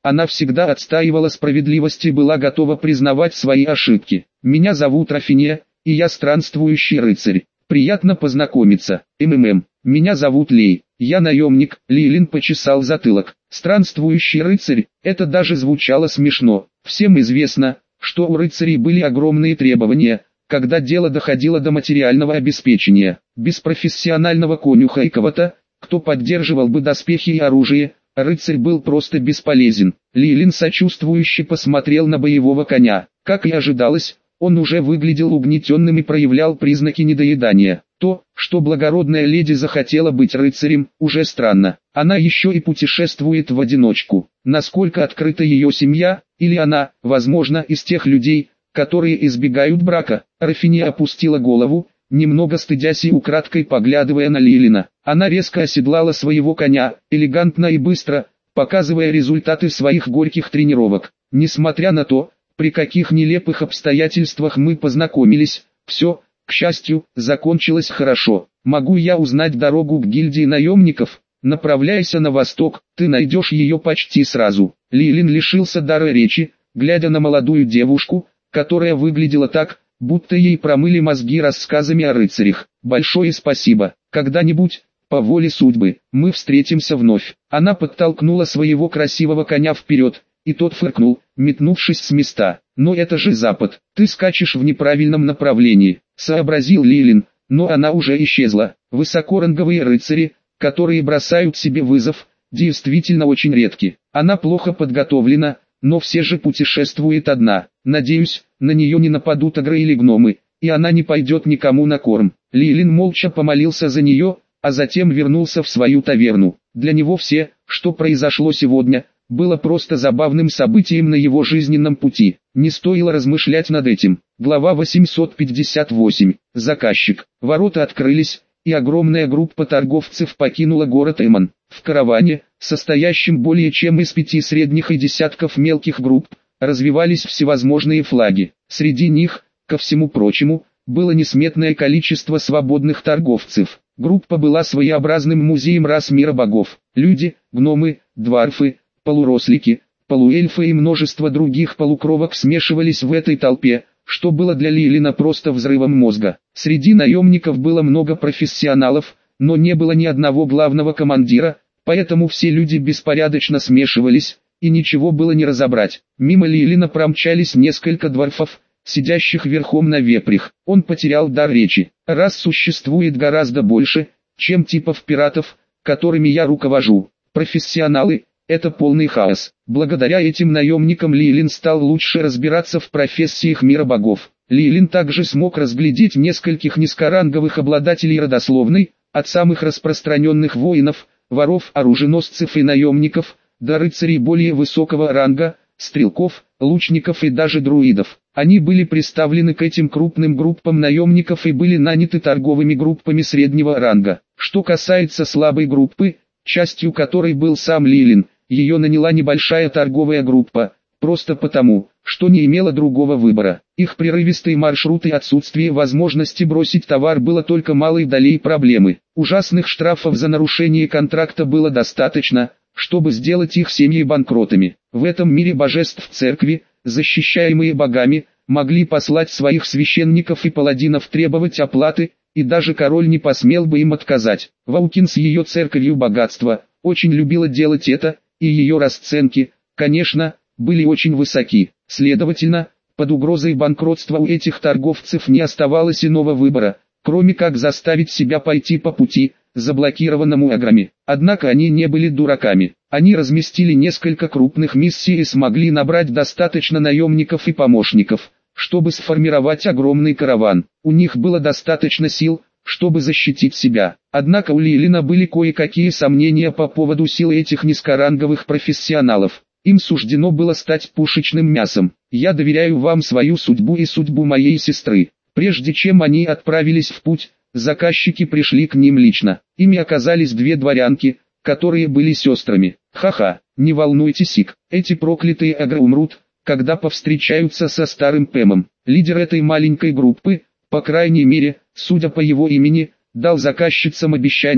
Она всегда отстаивала справедливость и была готова признавать свои ошибки. «Меня зовут Рафиния, и я странствующий рыцарь. Приятно познакомиться. МММ. Меня зовут Лей. Я наемник». Лилин почесал затылок. Странствующий рыцарь, это даже звучало смешно. Всем известно, что у рыцарей были огромные требования, когда дело доходило до материального обеспечения. Без профессионального конюха и кого-то, кто поддерживал бы доспехи и оружие, рыцарь был просто бесполезен. Лилин сочувствующе посмотрел на боевого коня. Как и ожидалось, он уже выглядел угнетенным и проявлял признаки недоедания. То, что благородная леди захотела быть рыцарем, уже странно. Она еще и путешествует в одиночку. Насколько открыта ее семья, или она, возможно, из тех людей, которые избегают брака? Рафиния опустила голову, немного стыдясь и украдкой поглядывая на Лилина. Она резко оседлала своего коня, элегантно и быстро, показывая результаты своих горьких тренировок. Несмотря на то, при каких нелепых обстоятельствах мы познакомились, все, к счастью, закончилось хорошо. Могу я узнать дорогу к гильдии наемников? Направляйся на восток, ты найдешь ее почти сразу. Лилин лишился дара речи, глядя на молодую девушку, которая выглядела так, будто ей промыли мозги рассказами о рыцарях. Большое спасибо. Когда-нибудь, по воле судьбы, мы встретимся вновь. Она подтолкнула своего красивого коня вперед, и тот фыркнул, метнувшись с места. Но это же запад, ты скачешь в неправильном направлении, сообразил Лилин, но она уже исчезла. Высокоранговые рыцари, которые бросают себе вызов, действительно очень редки. Она плохо подготовлена, но все же путешествует одна. Надеюсь, на нее не нападут огры или гномы, и она не пойдет никому на корм. Лилин молча помолился за нее, а затем вернулся в свою таверну. Для него все, что произошло сегодня, было просто забавным событием на его жизненном пути. Не стоило размышлять над этим. Глава восемьсот пятьдесят восемь. Заказчик. Ворота открылись, и огромная группа торговцев покинула город Эмон. В караване, состоящем более чем из пяти средних и десятков мелких групп, развивались всевозможные флаги. Среди них, ко всему прочему, было несметное количество свободных торговцев. Группа была своеобразным музеем рас мира богов. Люди, гномы, дварфы, полурослики, полуэльфы и множество других полукровок смешивались в этой толпе, что было для Лилина просто взрывом мозга. Среди наемников было много профессионалов, но не было ни одного главного командира, поэтому все люди беспорядочно смешивались, и ничего было не разобрать. Мимо Лилина промчались несколько дварфов, сидящих верхом на вепрях. Он потерял дар речи. Раз существует гораздо больше, чем типов пиратов, которыми я руковожу. Профессионалы – это полный хаос. Благодаря этим наемникам Лилин стал лучше разбираться в профессиях мира богов. Лилин также смог разглядеть нескольких низкоранговых обладателей родословной, от самых распространенных воинов, воров, оруженосцев и наемников, до рыцарей более высокого ранга, стрелков, лучников и даже друидов. Они были представлены к этим крупным группам наемников и были наняты торговыми группами среднего ранга. Что касается слабой группы, частью которой был сам Лилин, ее наняла небольшая торговая группа, просто потому, что не имела другого выбора. Их прерывистый маршрут и отсутствие возможности бросить товар было только малой долей проблемы. Ужасных штрафов за нарушение контракта было достаточно, чтобы сделать их семьи банкротами. В этом мире божеств церкви, защищаемые богами, могли послать своих священников и паладинов требовать оплаты, и даже король не посмел бы им отказать. Ваукин с ее церковью богатства очень любила делать это, и ее расценки, конечно, были очень высоки. Следовательно, под угрозой банкротства у этих торговцев не оставалось иного выбора, кроме как заставить себя пойти по пути, заблокированному аграми. Однако они не были дураками. Они разместили несколько крупных миссий и смогли набрать достаточно наемников и помощников, чтобы сформировать огромный караван. У них было достаточно сил, чтобы защитить себя. Однако у Лилина были кое-какие сомнения по поводу сил этих низкоранговых профессионалов. Им суждено было стать пушечным мясом. Я доверяю вам свою судьбу и судьбу моей сестры. Прежде чем они отправились в путь, заказчики пришли к ним лично. Ими оказались две дворянки, которые были сестрами. Ха-ха, не волнуйтесь, Ик, эти проклятые агры умрут, когда повстречаются со старым Пэмом. Лидер этой маленькой группы, по крайней мере, судя по его имени, дал заказчицам обещание,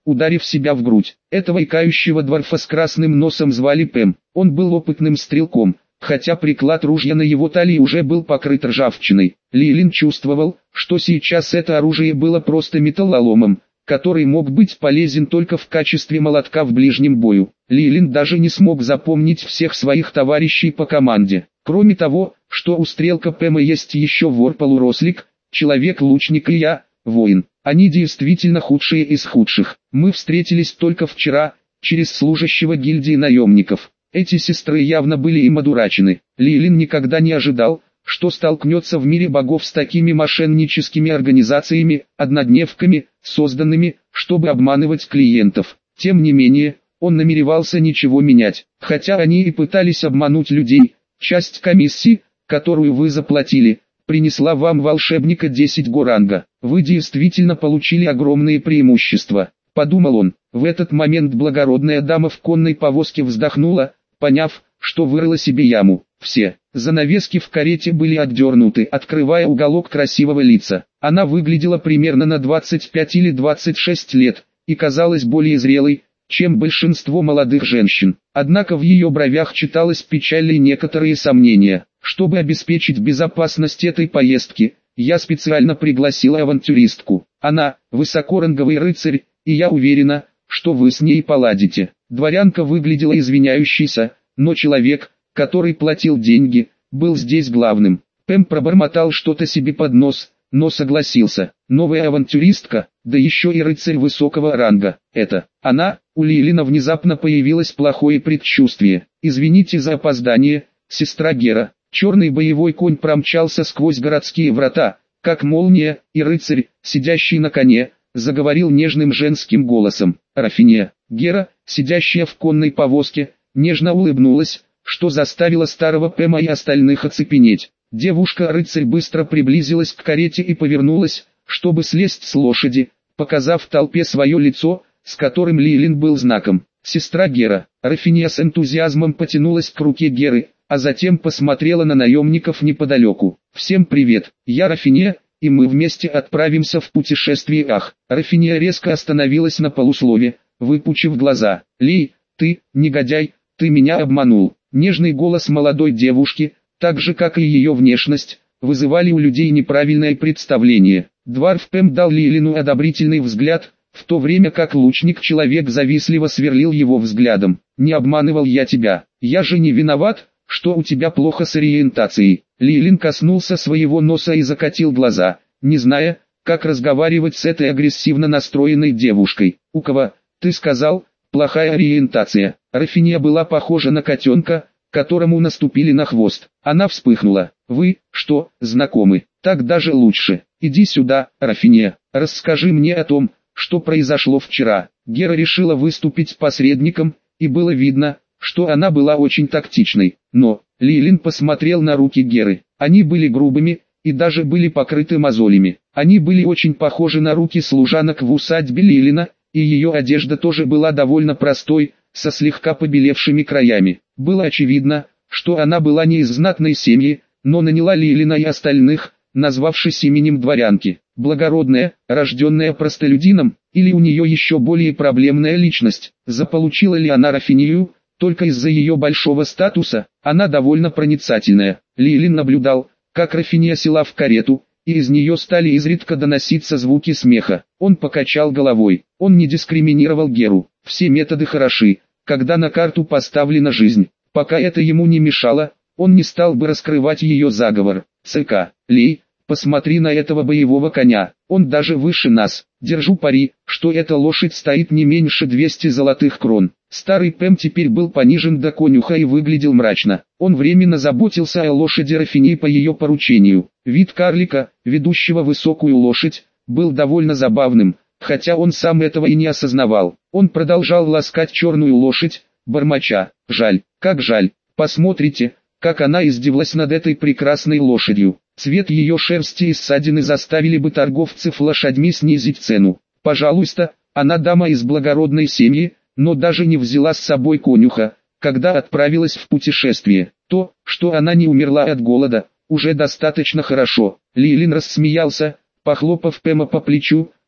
ударив себя в грудь. Этого икающего дворфа с красным носом звали Пэм. Он был опытным стрелком, хотя приклад ружья на его талии уже был покрыт ржавчиной. Лилин чувствовал, что сейчас это оружие было просто металлоломом, который мог быть полезен только в качестве молотка в ближнем бою. Лилин даже не смог запомнить всех своих товарищей по команде. Кроме того, что у стрелка Пэма есть еще вор-полурослик, человек-лучник и я, воин. Они действительно худшие из худших. Мы встретились только вчера, через служащего гильдии наемников. Эти сестры явно были им одурачены. Лилин никогда не ожидал, что столкнется в мире богов с такими мошенническими организациями, однодневками, созданными, чтобы обманывать клиентов. Тем не менее, он намеревался ничего менять. Хотя они и пытались обмануть людей, часть комиссии, которую вы заплатили, принесла вам волшебника десять горанга. Вы действительно получили огромные преимущества, подумал он. В этот момент благородная дама в конной повозке вздохнула, поняв, что вырыла себе яму. Все занавески в карете были отдернуты, открывая уголок красивого лица. Она выглядела примерно на двадцать пять или двадцать шесть лет, и казалась более зрелой, чем большинство молодых женщин. Однако в ее бровях читалось печаль и некоторые сомнения. Чтобы обеспечить безопасность этой поездки, я специально пригласила авантюристку. Она – высокоранговый рыцарь, и я уверена, что вы с ней поладите. Дворянка выглядела извиняющейся, но человек, который платил деньги, был здесь главным. Пэм пробормотал что-то себе под нос, но согласился. Новая авантюристка, да еще и рыцарь высокого ранга. Это она. У Лилина внезапно появилось плохое предчувствие. Извините за опоздание, сестра Гера. Черный боевой конь промчался сквозь городские врата, как молния, и рыцарь, сидящий на коне, заговорил нежным женским голосом. Рафиния, Гера, сидящая в конной повозке, нежно улыбнулась, что заставило старого Пэма и остальных оцепенеть. Девушка-рыцарь быстро приблизилась к карете и повернулась, чтобы слезть с лошади, показав толпе свое лицо, с которым Лилин был знаком. Сестра Гера, Рафиния с энтузиазмом потянулась к руке Геры, а затем посмотрела на наемников неподалеку. «Всем привет, я Рафиния, и мы вместе отправимся в путешествие». Ах, Рафиния резко остановилась на полуслове, выпучив глаза. «Ли, ты, негодяй, ты меня обманул». Нежный голос молодой девушки, так же как и ее внешность, вызывали у людей неправильное представление. Дварф Пэм дал Лилину одобрительный взгляд, в то время как лучник-человек завистливо сверлил его взглядом. «Не обманывал я тебя, я же не виноват, что у тебя плохо с ориентацией». Лилин коснулся своего носа и закатил глаза, не зная, как разговаривать с этой агрессивно настроенной девушкой. «У кого, ты сказал, плохая ориентация?» Рафиния была похожа на котенка, которому наступили на хвост. Она вспыхнула. «Вы, что, знакомы? Так даже лучше. Иди сюда, Рафиния, расскажи мне о том, что произошло вчера». Гера решила выступить посредником, и было видно, что она была очень тактичной. Но Лилин посмотрел на руки Геры. Они были грубыми, и даже были покрыты мозолями. Они были очень похожи на руки служанок в усадьбе Лилина, и ее одежда тоже была довольно простой, со слегка побелевшими краями. Было очевидно, что она была не из знатной семьи, но наняла Лилина и остальных, назвавшись именем дворянки. Благородная, рожденная простолюдином, или у нее еще более проблемная личность. Заполучила ли она Рафинию, только из-за ее большого статуса? Она довольно проницательная. Лилин наблюдал, как Рафиния села в карету, и из нее стали изредка доноситься звуки смеха. Он покачал головой. Он не дискриминировал Геру. Все методы хороши, когда на карту поставлена жизнь. Пока это ему не мешало, он не стал бы раскрывать ее заговор. ЦК, Лей, посмотри на этого боевого коня, он даже выше нас. Держу пари, что эта лошадь стоит не меньше двухсот золотых крон. Старый Пэм теперь был понижен до конюха и выглядел мрачно. Он временно заботился о лошади Рафинии по ее поручению. Вид карлика, ведущего высокую лошадь, был довольно забавным, хотя он сам этого и не осознавал. Он продолжал ласкать черную лошадь, бормоча: «Жаль, как жаль, посмотрите, как она издевалась над этой прекрасной лошадью». Цвет ее шерсти и ссадины заставили бы торговцев лошадьми снизить цену. Пожалуйста, она дама из благородной семьи, но даже не взяла с собой конюха, когда отправилась в путешествие. То, что она не умерла от голода, уже достаточно хорошо. Лилин рассмеялся, похлопав Пэма по плечу,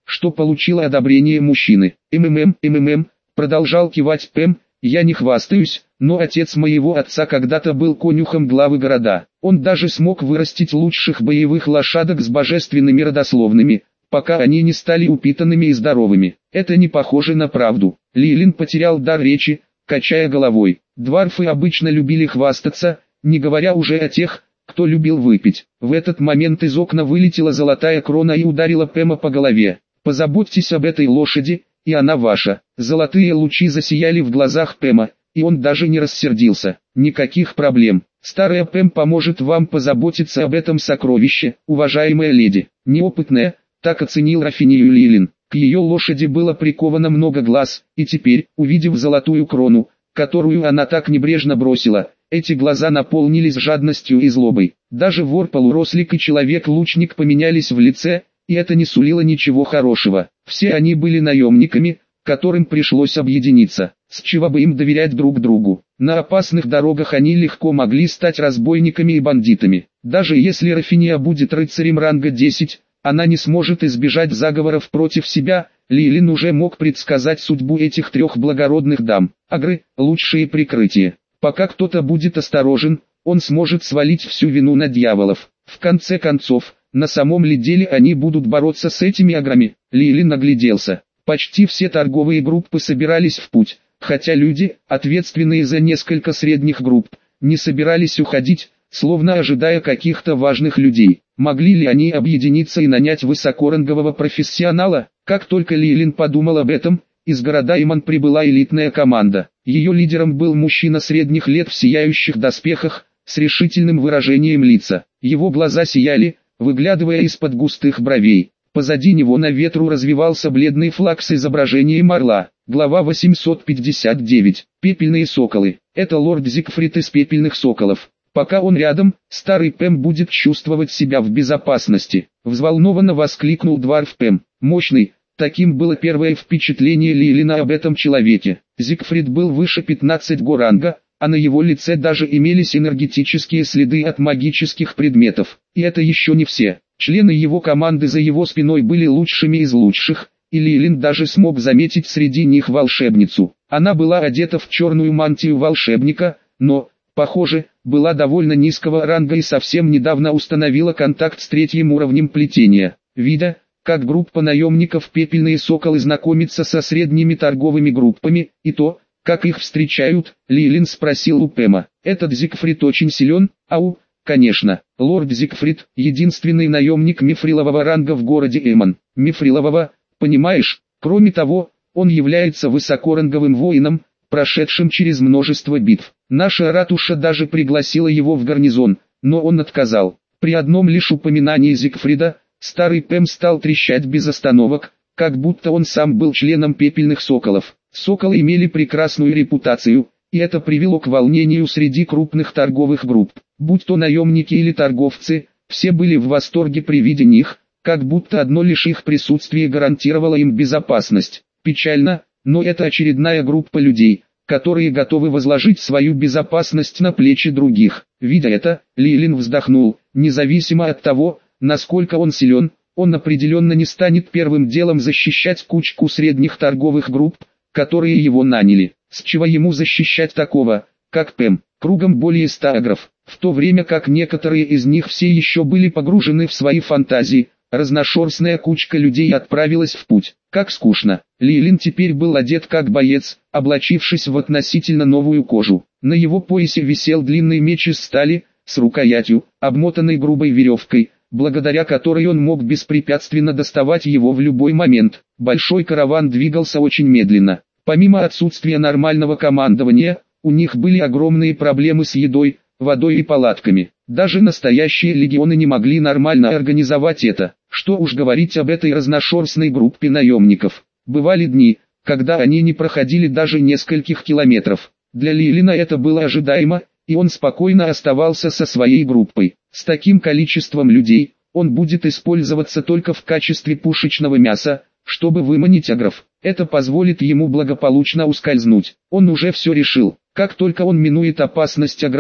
что получило одобрение мужчины. «МММ, МММ», продолжал кивать Пэм, «я не хвастаюсь, но отец моего отца когда-то был конюхом главы города. Он даже смог вырастить лучших боевых лошадок с божественными родословными, пока они не стали упитанными и здоровыми. Это не похоже на правду». Лилин потерял дар речи, качая головой. Дварфы обычно любили хвастаться, не говоря уже о тех, кто любил выпить. В этот момент из окна вылетела золотая крона и ударила Пэма по голове. «Позаботьтесь об этой лошади, и она ваша». Золотые лучи засияли в глазах Пэма, и он даже не рассердился. «Никаких проблем. Старая Пэм поможет вам позаботиться об этом сокровище, уважаемая леди». Неопытная, так оценил Рафинию Лилин. К ее лошади было приковано много глаз, и теперь, увидев золотую крону, которую она так небрежно бросила, эти глаза наполнились жадностью и злобой. Даже вор-полурослик и человек-лучник поменялись в лице, и это не сулило ничего хорошего. Все они были наемниками, которым пришлось объединиться. С чего бы им доверять друг другу? На опасных дорогах они легко могли стать разбойниками и бандитами. Даже если Рафиния будет рыцарем ранга десять, она не сможет избежать заговоров против себя. Лилин уже мог предсказать судьбу этих трех благородных дам. Агры – лучшее прикрытие. Пока кто-то будет осторожен, он сможет свалить всю вину на дьяволов. В конце концов, на самом ли деле они будут бороться с этими аграми? Лилин огляделся. Почти все торговые группы собирались в путь, хотя люди, ответственные за несколько средних групп, не собирались уходить, словно ожидая каких-то важных людей. Могли ли они объединиться и нанять высокорангового профессионала? Как только Лилин подумал об этом, из города Иман прибыла элитная команда. Ее лидером был мужчина средних лет в сияющих доспехах, с решительным выражением лица. Его глаза сияли, выглядывая из-под густых бровей. Позади него на ветру развивался бледный флаг с изображением орла. Глава восемьсот пятьдесят девять. Пепельные соколы. Это лорд Зигфрид из пепельных соколов. Пока он рядом, старый Пэм будет чувствовать себя в безопасности. Взволнованно воскликнул дварф Пэм. Мощный. Таким было первое впечатление Лилина об этом человеке. Зигфрид был выше пятнадцати го ранга, а на его лице даже имелись энергетические следы от магических предметов. И это еще не все. Члены его команды за его спиной были лучшими из лучших, и Лилин даже смог заметить среди них волшебницу. Она была одета в черную мантию волшебника, но, похоже, была довольно низкого ранга и совсем недавно установила контакт с третьим уровнем плетения. Видя, как группа наемников «Пепельные соколы» знакомится со средними торговыми группами, и то, как их встречают, Лилин спросил у Пэма. «Этот Зигфрид очень силен, ау?» «Конечно, лорд Зигфрид, единственный наемник мифрилового ранга в городе Эмон». «Мифрилового, понимаешь? Кроме того, он является высокоранговым воином, прошедшим через множество битв. Наша ратуша даже пригласила его в гарнизон, но он отказал». При одном лишь упоминании Зигфрида, старый Пэм стал трещать без остановок, как будто он сам был членом пепельных соколов. Соколы имели прекрасную репутацию, и это привело к волнению среди крупных торговых групп. Будь то наемники или торговцы, все были в восторге при виде них, как будто одно лишь их присутствие гарантировало им безопасность. Печально, но это очередная группа людей, которые готовы возложить свою безопасность на плечи других. Видя это, Лилин вздохнул. Независимо от того, насколько он силен, он определенно не станет первым делом защищать кучку средних торговых групп, которые его наняли. С чего ему защищать такого, как Пэм? Кругом более ста агров. В то время как некоторые из них все еще были погружены в свои фантазии, разношерстная кучка людей отправилась в путь. Как скучно. Лилин теперь был одет как боец, облачившись в относительно новую кожу. На его поясе висел длинный меч из стали, с рукоятью, обмотанной грубой веревкой, благодаря которой он мог беспрепятственно доставать его в любой момент. Большой караван двигался очень медленно. Помимо отсутствия нормального командования, у них были огромные проблемы с едой, водой и палатками. Даже настоящие легионы не могли нормально организовать это. Что уж говорить об этой разношерстной группе наемников. Бывали дни, когда они не проходили даже нескольких километров. Для Лилина это было ожидаемо, и он спокойно оставался со своей группой. С таким количеством людей, он будет использоваться только в качестве пушечного мяса, чтобы выманить агров. Это позволит ему благополучно ускользнуть. Он уже все решил. Как только он минует опасность агров,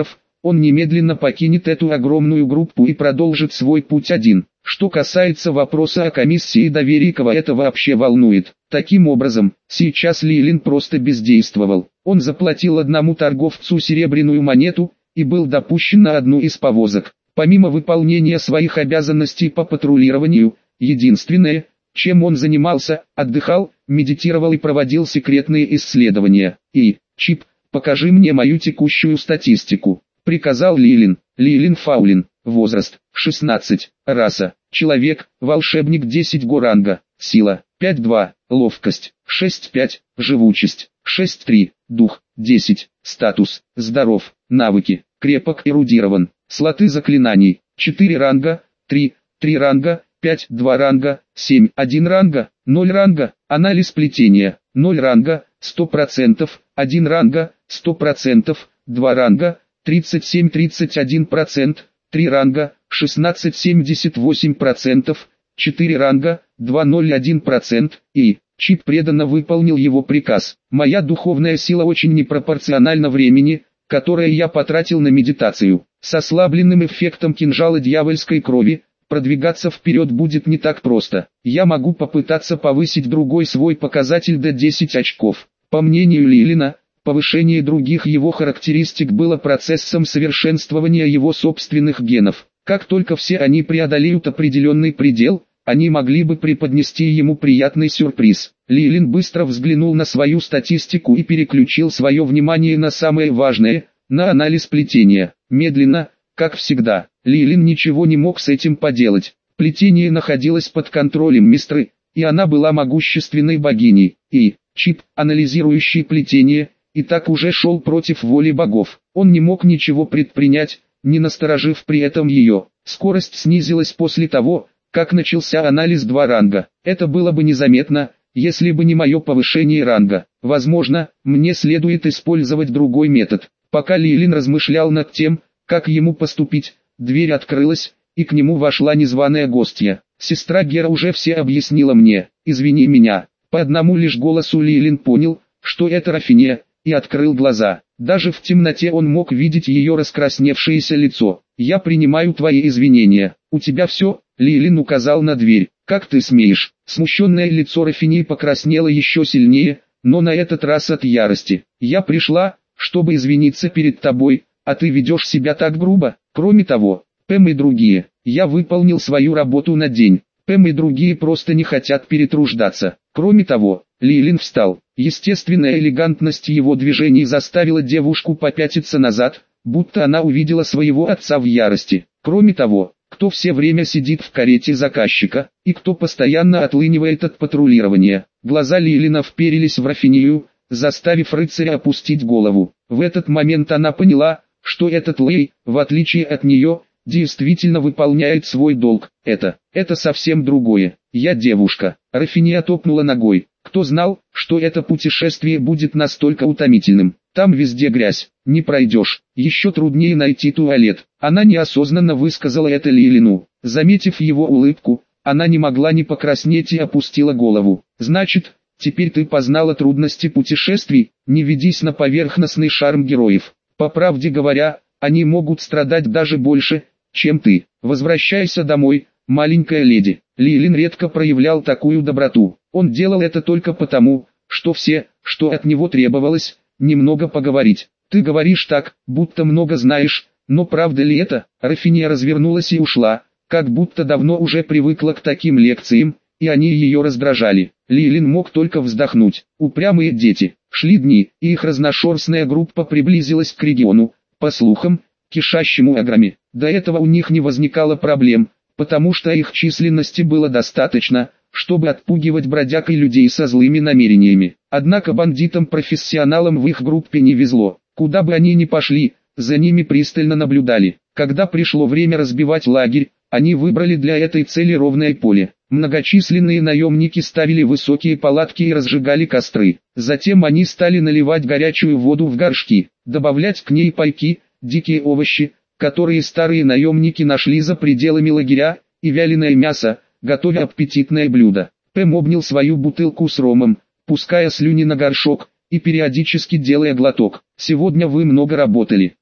он немедленно покинет эту огромную группу и продолжит свой путь один. Что касается вопроса о комиссии доверия, кого это вообще волнует. Таким образом, сейчас Лилин просто бездействовал. Он заплатил одному торговцу серебряную монету и был допущен на одну из повозок. Помимо выполнения своих обязанностей по патрулированию, единственное, чем он занимался, отдыхал, медитировал и проводил секретные исследования. И, Чип, покажи мне мою текущую статистику, приказал Лилин. Лилин Фаулин, возраст, шестнадцать, раса, человек, волшебник десять го ранга, сила, пять два, ловкость, шесть пять, живучесть, шесть три, дух, десять, статус, здоров, навыки, крепок, эрудирован, слоты заклинаний, четыре ранга, три, три ранга, пять, два ранга, семь, один ранга, ноль ранга, анализ плетения, ноль ранга, сто процентов, один ранга, сто процентов, два ранга, тридцать семь тридцать один процент, три ранга, шестнадцать семьдесят восемь процентов, четыре ранга, два ноль один процент, и, Чип преданно выполнил его приказ. Моя духовная сила очень непропорциональна времени, которое я потратил на медитацию. С ослабленным эффектом кинжала дьявольской крови, продвигаться вперед будет не так просто. Я могу попытаться повысить другой свой показатель до десять очков. По мнению Лилина, повышение других его характеристик было процессом совершенствования его собственных генов. Как только все они преодолеют определенный предел, они могли бы преподнести ему приятный сюрприз. Лилин быстро взглянул на свою статистику и переключил свое внимание на самое важное, на анализ плетения. Медленно, как всегда, Лилин ничего не мог с этим поделать. Плетение находилось под контролем Мистры, и она была могущественной богиней. И, Чип, анализирующий плетение, и так уже шел против воли богов. Он не мог ничего предпринять, не насторожив при этом ее. Скорость снизилась после того, как начался анализ два ранга. Это было бы незаметно, если бы не мое повышение ранга. Возможно, мне следует использовать другой метод. Пока Лилин размышлял над тем, как ему поступить, дверь открылась, и к нему вошла незваная гостья. Сестра Гера уже все объяснила мне. Извини меня. По одному лишь голосу Лилин понял, что это Рафиния, и открыл глаза. Даже в темноте он мог видеть ее раскрасневшееся лицо. «Я принимаю твои извинения. У тебя все?» Лилин указал на дверь. «Как ты смеешь?» Смущенное лицо Рафинии покраснело еще сильнее, но на этот раз от ярости. «Я пришла, чтобы извиниться перед тобой, а ты ведешь себя так грубо. Кроме того, Пэм и другие, я выполнил свою работу на день. Пэм и другие просто не хотят перетруждаться. Кроме того...» Лилин встал. Естественная элегантность его движений заставила девушку попятиться назад, будто она увидела своего отца в ярости. Кроме того, кто все время сидит в карете заказчика, и кто постоянно отлынивает от патрулирования. Глаза Лилина вперились в Рафинию, заставив рыцаря опустить голову. В этот момент она поняла, что этот Лей, в отличие от нее, действительно выполняет свой долг. Это, это совсем другое. Я девушка. Рафиния топнула ногой. Кто знал, что это путешествие будет настолько утомительным? Там везде грязь, не пройдешь. Еще труднее найти туалет. Она неосознанно высказала это Лилину. Заметив его улыбку, она не могла не покраснеть и опустила голову. Значит, теперь ты познала трудности путешествий? Не ведись на поверхностный шарм героев. По правде говоря, они могут страдать даже больше, чем ты. Возвращайся домой, маленькая леди. Лилин редко проявлял такую доброту. Он делал это только потому, что все, что от него требовалось, немного поговорить. Ты говоришь так, будто много знаешь, но правда ли это? Рафиния развернулась и ушла, как будто давно уже привыкла к таким лекциям, и они ее раздражали. Лилин мог только вздохнуть. Упрямые дети. Шли дни, и их разношерстная группа приблизилась к региону, по слухам, кишащему аграми. До этого у них не возникало проблем, потому что их численности было достаточно, чтобы отпугивать бродяг и людей со злыми намерениями. Однако бандитам-профессионалам в их группе не везло. Куда бы они ни пошли, за ними пристально наблюдали. Когда пришло время разбивать лагерь, они выбрали для этой цели ровное поле. Многочисленные наемники ставили высокие палатки и разжигали костры. Затем они стали наливать горячую воду в горшки, добавлять к ней пайки, дикие овощи, которые старые наемники нашли за пределами лагеря, и вяленое мясо, готовя аппетитное блюдо. Пэм обнял свою бутылку с ромом, пуская слюни на горшок, и периодически делая глоток. «Сегодня вы много работали.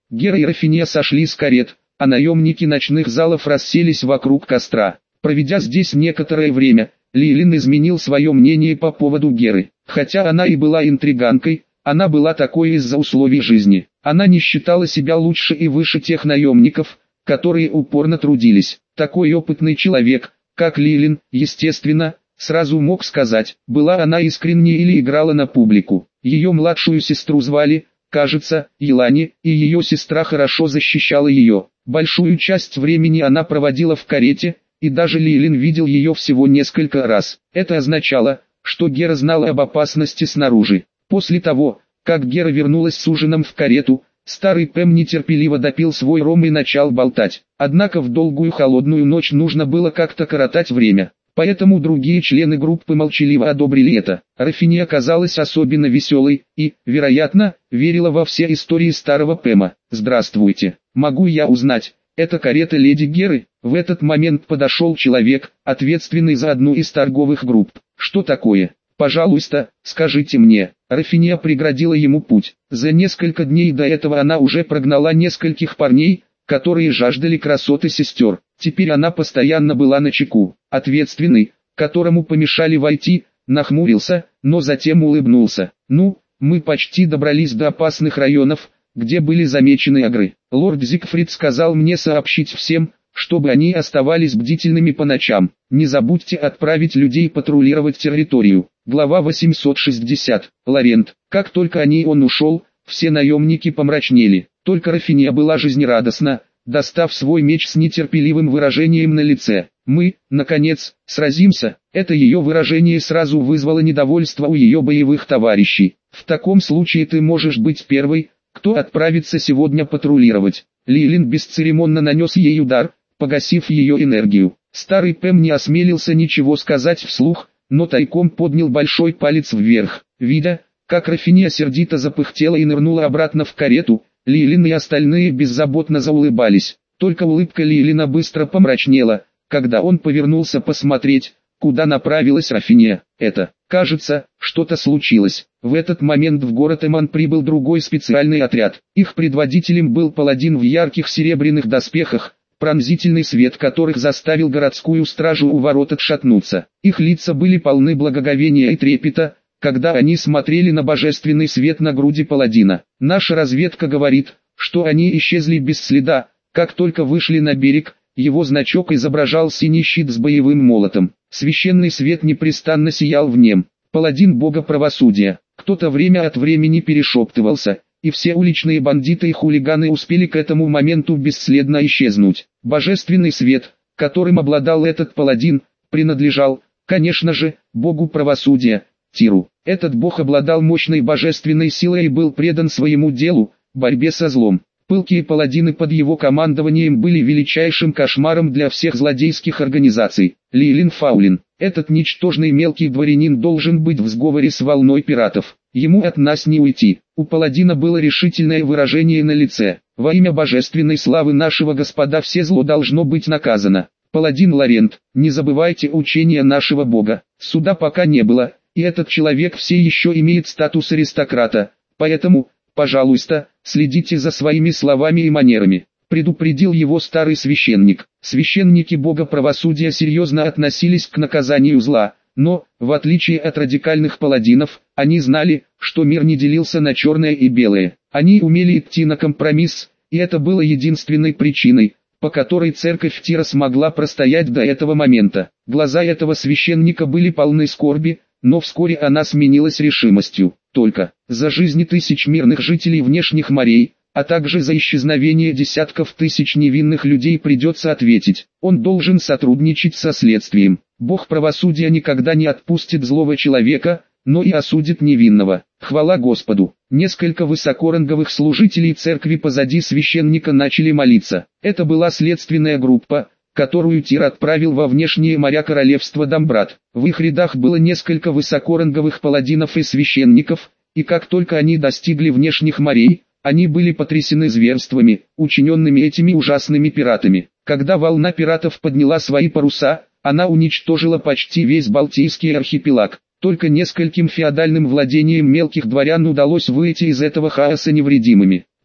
Гера и Рафиния сошли с карет, а наемники ночных залов расселись вокруг костра. Проведя здесь некоторое время, Лейлин изменил свое мнение по поводу Геры. Хотя она и была интриганкой, она была такой из-за условий жизни. Она не считала себя лучше и выше тех наемников, которые упорно трудились. Такой опытный человек, как Лейлин, естественно, сразу мог сказать, была она искренне или играла на публику. Ее младшую сестру звали, кажется, Елани, и ее сестра хорошо защищала ее. Большую часть времени она проводила в карете, и даже Лейлин видел ее всего несколько раз. Это означало, что Гера знала об опасности снаружи. После того, как Гера вернулась с ужином в карету, старый Пэм нетерпеливо допил свой ром и начал болтать. Однако в долгую холодную ночь нужно было как-то коротать время. Поэтому другие члены группы молчаливо одобрили это. Рафиния оказалась особенно веселой и, вероятно, верила во все истории старого Пэма. «Здравствуйте, могу я узнать, это карета леди Геры?» В этот момент подошел человек, ответственный за одну из торговых групп. «Что такое? Пожалуйста, скажите мне». Рафиния преградила ему путь. За несколько дней до этого она уже прогнала нескольких парней, которые жаждали красоты сестер. Теперь она постоянно была начеку. Ответственный, которому помешали войти, нахмурился, но затем улыбнулся. «Ну, мы почти добрались до опасных районов, где были замечены агры. Лорд Зигфрид сказал мне сообщить всем, чтобы они оставались бдительными по ночам. Не забудьте отправить людей патрулировать территорию». Глава восемьсот шестьдесят. Лорент. Как только они и он ушел, все наемники помрачнели. Только Рафиния была жизнерадостна, достав свой меч с нетерпеливым выражением на лице. «Мы, наконец, сразимся». Это ее выражение сразу вызвало недовольство у ее боевых товарищей. «В таком случае ты можешь быть первой, кто отправится сегодня патрулировать». Лейлин бесцеремонно нанес ей удар, погасив ее энергию. Старый Пэм не осмелился ничего сказать вслух, но тайком поднял большой палец вверх. Видя, как Рафиния сердито запыхтела и нырнула обратно в карету, Лейлин и остальные беззаботно заулыбались. Только улыбка Лейлина быстро помрачнела, когда он повернулся посмотреть, куда направилась Рафиния. Это, кажется, что-то случилось. В этот момент в город Эман прибыл другой специальный отряд. Их предводителем был паладин в ярких серебряных доспехах, пронзительный свет которых заставил городскую стражу у ворот отшатнуться. Их лица были полны благоговения и трепета, когда они смотрели на божественный свет на груди паладина. Наша разведка говорит, что они исчезли без следа, как только вышли на берег. Его значок изображал синий щит с боевым молотом. Священный свет непрестанно сиял в нем. Паладин бога правосудия. Кто-то время от времени перешептывался, и все уличные бандиты и хулиганы успели к этому моменту бесследно исчезнуть. Божественный свет, которым обладал этот паладин, принадлежал, конечно же, богу правосудия, Тиру. Этот бог обладал мощной божественной силой и был предан своему делу, борьбе со злом. Пылкие паладины под его командованием были величайшим кошмаром для всех злодейских организаций. Лейлин Фаулин. Этот ничтожный мелкий дворянин должен быть в сговоре с волной пиратов. Ему от нас не уйти. У паладина было решительное выражение на лице. Во имя божественной славы нашего Господа все зло должно быть наказано. Паладин Лорент, не забывайте учения нашего бога. Суда пока не было, и этот человек все еще имеет статус аристократа. Поэтому, пожалуйста, следите за своими словами и манерами. Предупредил его старый священник. Священники бога правосудия серьезно относились к наказанию зла, но, в отличие от радикальных паладинов, они знали, что мир не делился на черное и белое. Они умели идти на компромисс, и это было единственной причиной, по которой церковь Тира смогла простоять до этого момента. Глаза этого священника были полны скорби, но вскоре она сменилась решимостью. Только за жизни тысяч мирных жителей внешних морей, а также за исчезновение десятков тысяч невинных людей придется ответить. Он должен сотрудничать со следствием. Бог правосудия никогда не отпустит злого человека, но и осудит невинного. Хвала Господу. Несколько высокоранговых служителей церкви позади священника начали молиться. Это была следственная группа, которую Тир отправил во внешние моря королевства Дамбрат. В их рядах было несколько высокоранговых паладинов и священников, и как только они достигли внешних морей, они были потрясены зверствами, учиненными этими ужасными пиратами. Когда волна пиратов подняла свои паруса, она уничтожила почти весь Балтийский архипелаг. Только нескольким феодальным владениям мелких дворян удалось выйти из этого хаоса невредимыми.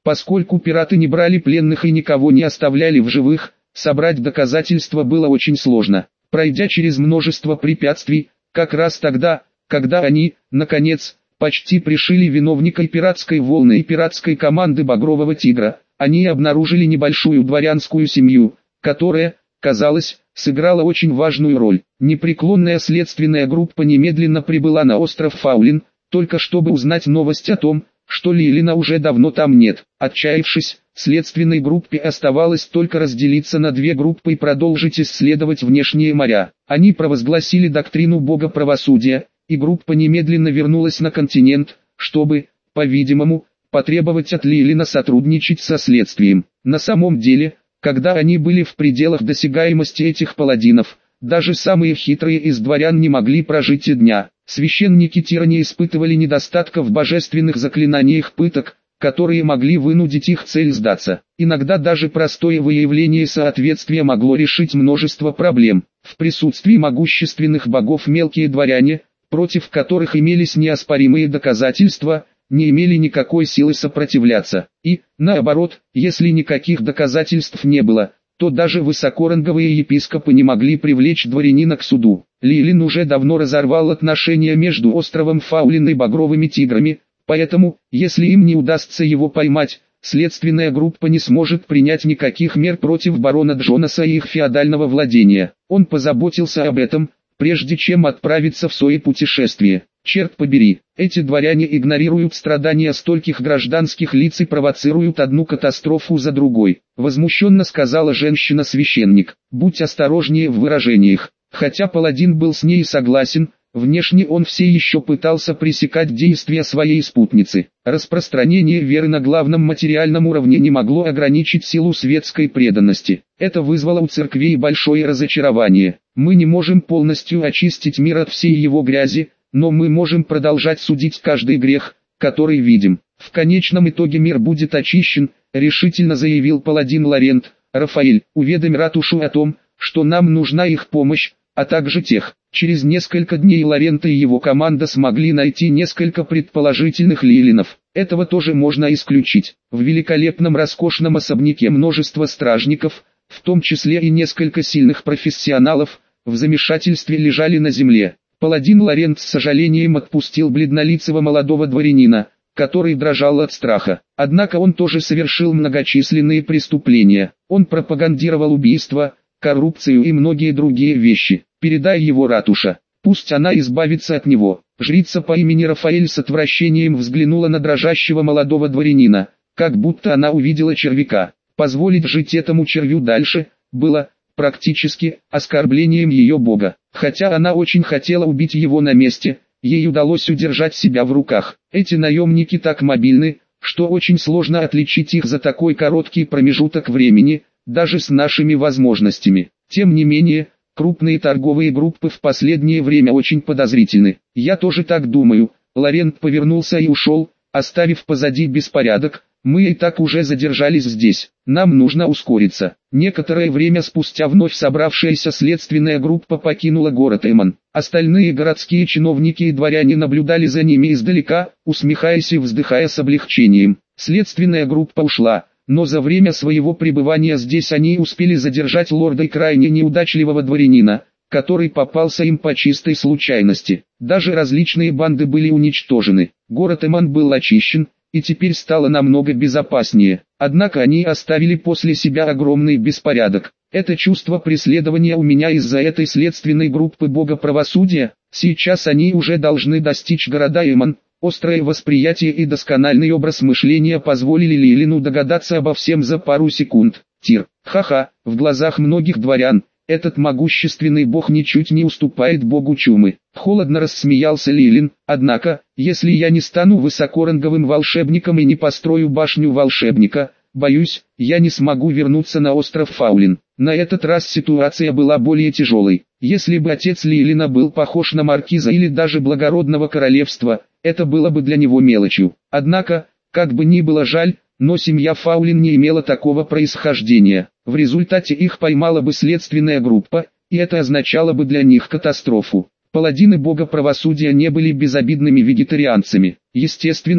Поскольку пираты не брали пленных и никого не оставляли в живых, собрать доказательства было очень сложно. Пройдя через множество препятствий, как раз тогда, когда они, наконец, почти пришили виновника пиратской волны и пиратской команды Багрового Тигра, они обнаружили небольшую дворянскую семью, которая, казалось, сыграла очень важную роль. Непреклонная следственная группа немедленно прибыла на остров Фаулин, только чтобы узнать новость о том, что Лилина уже давно там нет. Отчаявшись, следственной группе оставалось только разделиться на две группы и продолжить исследовать внешние моря. Они провозгласили доктрину Бога правосудия, и группа немедленно вернулась на континент, чтобы, по-видимому, потребовать от Лилина сотрудничать со следствием. На самом деле, когда они были в пределах досягаемости этих паладинов, даже самые хитрые из дворян не могли прожить и дня. Священники Тира не испытывали недостатка в божественных заклинаниях пыток, которые могли вынудить их цель сдаться. Иногда даже простое выявление соответствия могло решить множество проблем. В присутствии могущественных богов мелкие дворяне, против которых имелись неоспоримые доказательства, не имели никакой силы сопротивляться. И, наоборот, если никаких доказательств не было, то даже высокоранговые епископы не могли привлечь дворянина к суду. Лилин уже давно разорвал отношения между островом Фаулин и Багровыми Тиграми, поэтому, если им не удастся его поймать, следственная группа не сможет принять никаких мер против барона Джонаса и их феодального владения. Он позаботился об этом, прежде чем отправиться в свое путешествие. Черт побери, эти дворяне игнорируют страдания стольких гражданских лиц и провоцируют одну катастрофу за другой. Возмущенно сказала женщина-священник. Будь осторожнее в выражениях. Хотя паладин был с ней согласен, внешне он все еще пытался пресекать действия своей спутницы. Распространение веры на главном материальном уровне не могло ограничить силу светской преданности. Это вызвало у церквей большое разочарование. Мы не можем полностью очистить мир от всей его грязи, но мы можем продолжать судить каждый грех, который видим. В конечном итоге мир будет очищен, решительно заявил паладин Лорент. Рафаэль, уведомь ратушу о том, что нам нужна их помощь, а также тех. Через несколько дней Лорент и его команда смогли найти несколько предположительных лилинов. Этого тоже можно исключить. В великолепном роскошном особняке множество стражников, в том числе и несколько сильных профессионалов, в замешательстве лежали на земле. Паладин Лорент с сожалением отпустил бледнолицего молодого дворянина, который дрожал от страха. Однако он тоже совершил многочисленные преступления. Он пропагандировал убийства, коррупцию и многие другие вещи. Передай его ратуша, пусть она избавится от него. Жрица по имени Рафаэль с отвращением взглянула на дрожащего молодого дворянина, как будто она увидела червяка. Позволить жить этому червю дальше, было, практически, оскорблением ее бога. Хотя она очень хотела убить его на месте, ей удалось удержать себя в руках. Эти наемники так мобильны, что очень сложно отличить их за такой короткий промежуток времени, даже с нашими возможностями. Тем не менее, крупные торговые группы в последнее время очень подозрительны. Я тоже так думаю. Лорент повернулся и ушел, оставив позади беспорядок. Мы и так уже задержались здесь. Нам нужно ускориться. Некоторое время спустя вновь собравшаяся следственная группа покинула город Эмон. Остальные городские чиновники и дворяне наблюдали за ними издалека, усмехаясь и вздыхая с облегчением. Следственная группа ушла, но за время своего пребывания здесь они успели задержать лорда и крайне неудачливого дворянина, который попался им по чистой случайности. Даже различные банды были уничтожены. Город Эмон был очищен, и теперь стало намного безопаснее. Однако они оставили после себя огромный беспорядок. Это чувство преследования у меня из-за этой следственной группы бога правосудия. Сейчас они уже должны достичь города Эмон. Острое восприятие и доскональный образ мышления позволили Лилину догадаться обо всем за пару секунд. Тир. Ха-ха, в глазах многих дворян, этот могущественный бог ничуть не уступает богу чумы. Холодно рассмеялся Лилин. Однако, если я не стану высокоранговым волшебником и не построю башню волшебника, боюсь, я не смогу вернуться на остров Фаулин. На этот раз ситуация была более тяжелой. Если бы отец Лилина был похож на маркиза или даже благородного королевства, это было бы для него мелочью. Однако, как бы ни было жаль, но семья Фаулин не имела такого происхождения. В результате их поймала бы следственная группа, и это означало бы для них катастрофу. Паладины бога правосудия не были безобидными вегетарианцами. Естественно,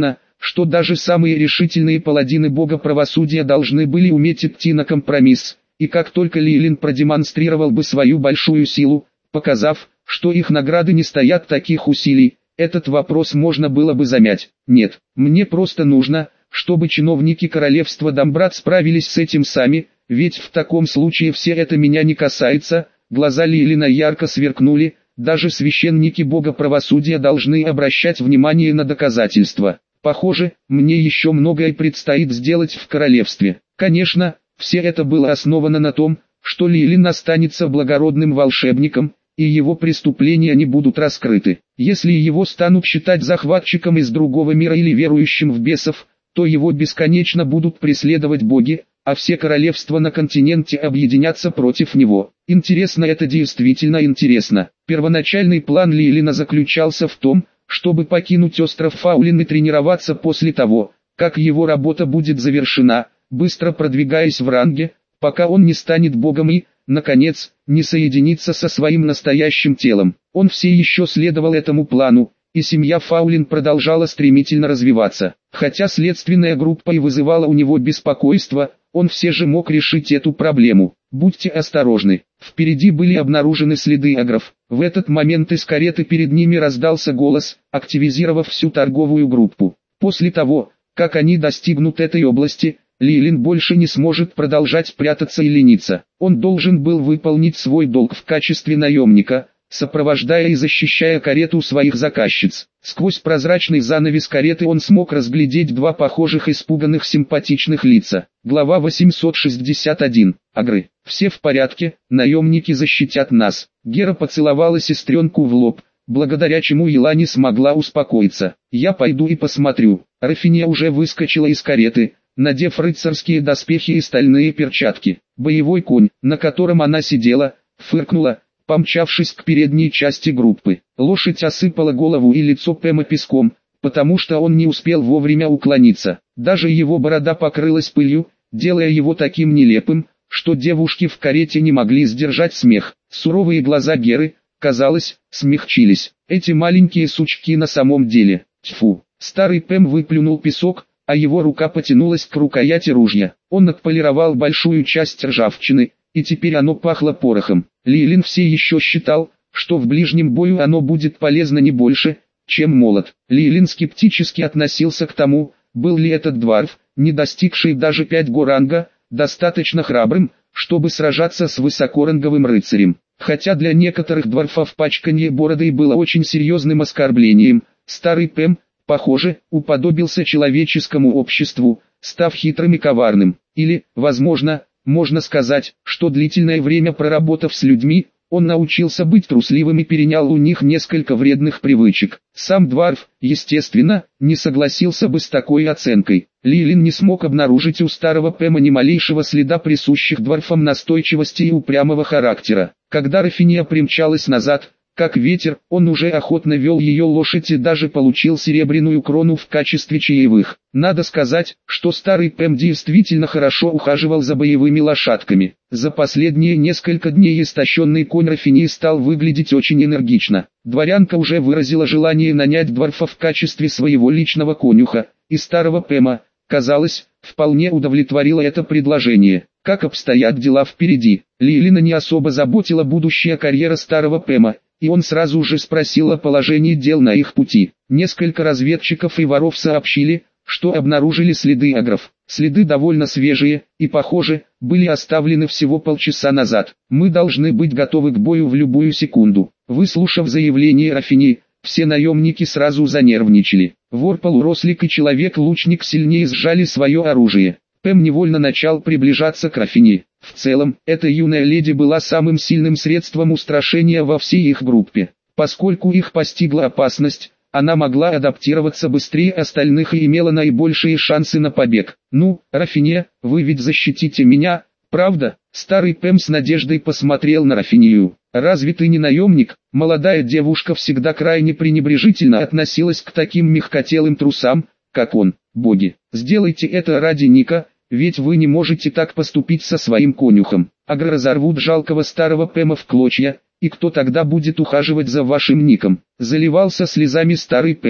что даже самые решительные паладины бога правосудия должны были уметь идти на компромисс, и как только Лилин продемонстрировал бы свою большую силу, показав, что их награды не стоят таких усилий, этот вопрос можно было бы замять. Нет, мне просто нужно, чтобы чиновники королевства Дамбрат справились с этим сами, ведь в таком случае все это меня не касается. Глаза Лилина ярко сверкнули, даже священники бога правосудия должны обращать внимание на доказательства. Похоже, мне еще многое предстоит сделать в королевстве. Конечно, все это было основано на том, что Лилин останется благородным волшебником, и его преступления не будут раскрыты. Если его станут считать захватчиком из другого мира или верующим в бесов, то его бесконечно будут преследовать боги, а все королевства на континенте объединятся против него. Интересно, это действительно интересно. Первоначальный план Лилина заключался в том, чтобы покинуть остров Фаулин и тренироваться после того, как его работа будет завершена, быстро продвигаясь в ранге, пока он не станет богом и, наконец, не соединится со своим настоящим телом. Он все еще следовал этому плану, и семья Фаулин продолжала стремительно развиваться. Хотя следственная группа и вызывала у него беспокойство, он все же мог решить эту проблему. Будьте осторожны. Впереди были обнаружены следы агров. В этот момент из кареты перед ними раздался голос, активизировав всю торговую группу. После того, как они достигнут этой области, Лилин больше не сможет продолжать прятаться и лениться. Он должен был выполнить свой долг в качестве наемника, сопровождая и защищая карету своих заказчиц. Сквозь прозрачный занавес кареты он смог разглядеть два похожих испуганных симпатичных лица. Глава восемьсот шестьдесят один. Агры. Все в порядке, наемники защитят нас. Гера поцеловала сестренку в лоб, благодаря чему Елани смогла успокоиться. Я пойду и посмотрю. Рафиния уже выскочила из кареты, надев рыцарские доспехи и стальные перчатки. Боевой конь, на котором она сидела, фыркнула, помчавшись к передней части группы. Лошадь осыпала голову и лицо Пэма песком, потому что он не успел вовремя уклониться. Даже его борода покрылась пылью, делая его таким нелепым, что девушки в карете не могли сдержать смех. Суровые глаза Геры, казалось, смягчились. Эти маленькие сучки на самом деле. Тьфу. Старый Пэм выплюнул песок, а его рука потянулась к рукояти ружья. Он отполировал большую часть ржавчины, и теперь оно пахло порохом. Лилин все еще считал, что в ближнем бою оно будет полезно не больше, чем молот. Лилин скептически относился к тому, был ли этот дварф, не достигший даже пять го ранга, достаточно храбрым, чтобы сражаться с высокоранговым рыцарем. Хотя для некоторых дварфов пачканье бороды было очень серьезным оскорблением, старый Пэм, похоже, уподобился человеческому обществу, став хитрым и коварным. Или, возможно, можно сказать, что длительное время проработав с людьми, он научился быть трусливым и перенял у них несколько вредных привычек. Сам дварф, естественно, не согласился бы с такой оценкой. Лилин не смог обнаружить у старого Пэма ни малейшего следа присущих дварфам настойчивости и упрямого характера. Когда Рафиния примчалась назад, как ветер, он уже охотно вел ее лошадь и даже получил серебряную крону в качестве чаевых. Надо сказать, что старый Пэм действительно хорошо ухаживал за боевыми лошадками. За последние несколько дней истощенный конь Рафинии стал выглядеть очень энергично. Дворянка уже выразила желание нанять дварфа в качестве своего личного конюха, и старого Пэма, казалось, вполне удовлетворило это предложение. Как обстоят дела впереди? Лилина не особо заботила будущая карьера старого Пэма, и он сразу же спросил о положении дел на их пути. Несколько разведчиков и воров сообщили, что обнаружили следы агров. Следы довольно свежие, и, похоже, были оставлены всего полчаса назад. Мы должны быть готовы к бою в любую секунду. Выслушав заявление Рафинии, все наемники сразу занервничали. Вор-полурослик и человек-лучник сильнее сжали свое оружие. Пэм невольно начал приближаться к Рафинии. В целом, эта юная леди была самым сильным средством устрашения во всей их группе. Поскольку их постигла опасность, она могла адаптироваться быстрее остальных и имела наибольшие шансы на побег. «Ну, Рафиния, вы ведь защитите меня, правда?» Старый Пэм с надеждой посмотрел на Рафинию. «Разве ты не наемник?» Молодая девушка всегда крайне пренебрежительно относилась к таким мягкотелым трусам, как он. «Боги, сделайте это ради Ника, ведь вы не можете так поступить со своим конюхом. Агры разорвут жалкого старого Пэма в клочья, и кто тогда будет ухаживать за вашим Ником?» Заливался слезами старый Пэм,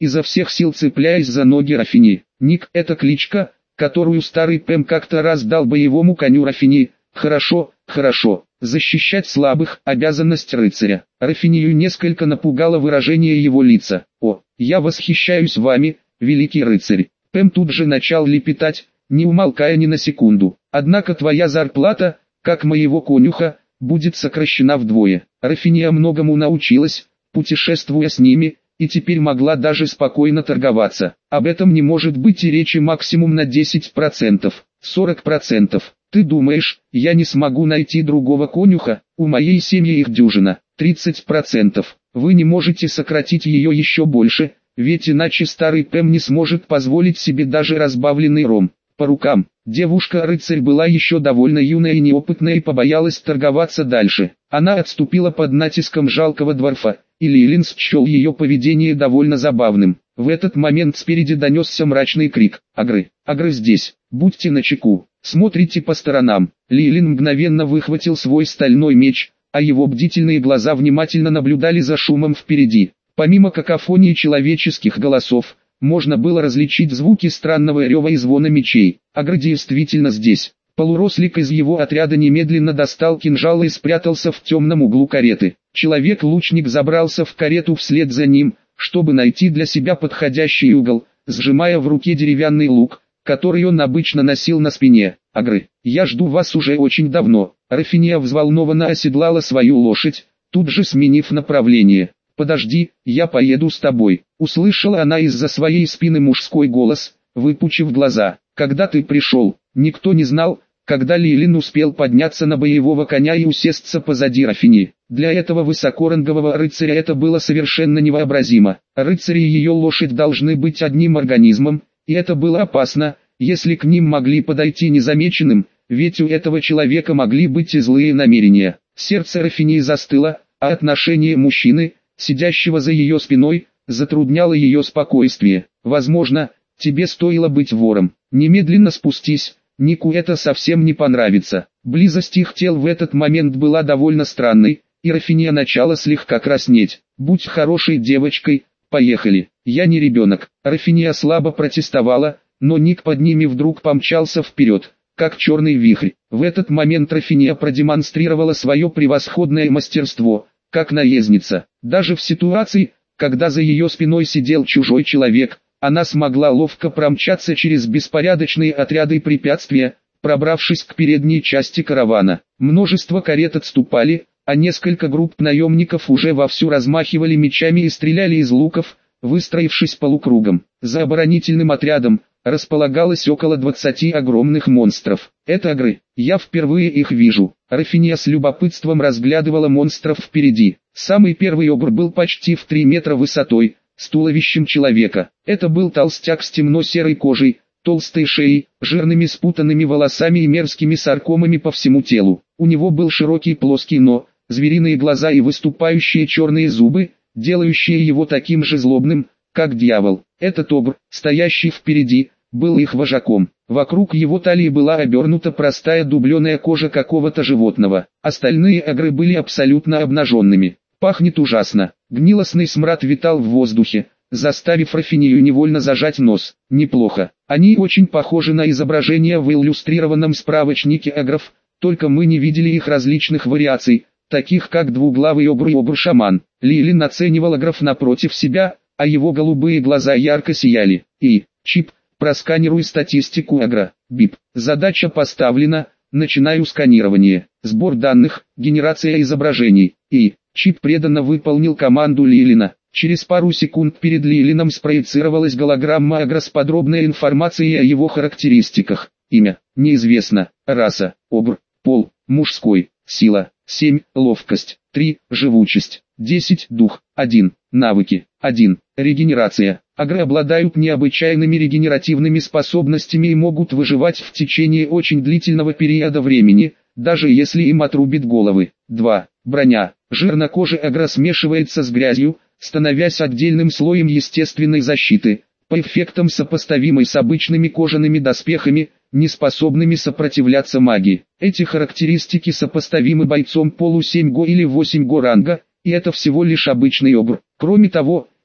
изо всех сил цепляясь за ноги Рафини. Ник – это кличка, которую старый Пэм как-то раз дал боевому коню Рафини. Хорошо, хорошо. Защищать слабых – обязанность рыцаря. Рафинию несколько напугало выражение его лица. «О, я восхищаюсь вами, великий рыцарь». Пэм тут же начал лепетать, не умолкая ни на секунду. «Однако твоя зарплата, как моего конюха, будет сокращена вдвое». Рафиния многому научилась, путешествуя с ними, и теперь могла даже спокойно торговаться. Об этом не может быть и речи, максимум на десять процентов, сорок процентов. Ты думаешь, я не смогу найти другого конюха? У моей семьи их дюжина, тридцать процентов. Вы не можете сократить ее еще больше, ведь иначе старый Пэм не сможет позволить себе даже разбавленный ром. По рукам. Девушка-рыцарь была еще довольно юная и неопытная и побоялась торговаться дальше. Она отступила под натиском жалкого дворфа, и Лилин счел ее поведение довольно забавным. В этот момент спереди донесся мрачный крик: «Агры! Агры здесь! Будьте начеку! Смотрите по сторонам!» Лилин мгновенно выхватил свой стальной меч, а его бдительные глаза внимательно наблюдали за шумом впереди. Помимо какофонии человеческих голосов, можно было различить звуки странного рева и звона мечей. Агры действительно здесь. Полурослик из его отряда немедленно достал кинжал и спрятался в темном углу кареты. Человек-лучник забрался в карету вслед за ним, чтобы найти для себя подходящий угол, сжимая в руке деревянный лук, который он обычно носил на спине. «Агры, я жду вас уже очень давно». Рафиния взволнованно оседлала свою лошадь, тут же сменив направление. «Подожди, я поеду с тобой», — услышала она из-за своей спины мужской голос, выпучив глаза. «Когда ты пришел?» Никто не знал, когда Лилин успел подняться на боевого коня и усесться позади Рафини. Для этого высокорангового рыцаря это было совершенно невообразимо. Рыцари и ее лошадь должны быть одним организмом, и это было опасно, если к ним могли подойти незамеченным, ведь у этого человека могли быть и злые намерения. Сердце Рафини застыло, а отношение мужчины, сидящего за ее спиной, затрудняло ее спокойствие. «Возможно, тебе стоило быть вором. Немедленно спустись, Нику это совсем не понравится». Близость их тел в этот момент была довольно странной, и Рафиния начала слегка краснеть. «Будь хорошей девочкой, поехали, я не ребенок». Рафиния слабо протестовала, но Ник под ними вдруг помчался вперед, как черный вихрь. В этот момент Рафиния продемонстрировала свое превосходное мастерство, как наездница. Даже в ситуации, когда за ее спиной сидел чужой человек, она смогла ловко промчаться через беспорядочные отряды и препятствия, пробравшись к передней части каравана. Множество карет отступали, а несколько групп наемников уже вовсю размахивали мечами и стреляли из луков, выстроившись полукругом. За оборонительным отрядом располагалось около двадцати огромных монстров. Это агры, я впервые их вижу. Рафиния с любопытством разглядывала монстров впереди. Самый первый огр был почти в три метра высотой, с туловищем человека. Это был толстяк с темно-серой кожей, толстой шеей, жирными спутанными волосами и мерзкими саркомами по всему телу. У него был широкий плоский нос, звериные глаза и выступающие черные зубы, делающие его таким же злобным, как дьявол. Этот огр, стоящий впереди, был их вожаком. Вокруг его талии была обернута простая дубленая кожа какого-то животного. Остальные огры были абсолютно обнаженными. Пахнет ужасно. Гнилостный смрад витал в воздухе, заставив Рафинию невольно зажать нос. Неплохо. Они очень похожи на изображения в иллюстрированном справочнике агров, только мы не видели их различных вариаций, таких как двуглавый огр и огр-шаман. Лилин оценивал агров напротив себя, а его голубые глаза ярко сияли. И, Чип, просканируй статистику агра. Бип. Задача поставлена, начинаю сканирование. Сбор данных, генерация изображений. И, Чип преданно выполнил команду Лилина. Через пару секунд перед Лилином спроецировалась голограмма агра с подробной информацией о его характеристиках. Имя, неизвестно. Раса, огр. Пол, мужской. Сила, семь, ловкость, три, живучесть, десять, дух, один, навыки, один, регенерация. Агры обладают необычайными регенеративными способностями и могут выживать в течение очень длительного периода времени, даже если им отрубит головы. два. Броня. Жир на коже агра смешивается с грязью, становясь отдельным слоем естественной защиты, по эффектам сопоставимой с обычными кожаными доспехами, не способными сопротивляться магии. Эти характеристики сопоставимы бойцом полу семь го или восемь го ранга, и это всего лишь обычный огр. Кроме того,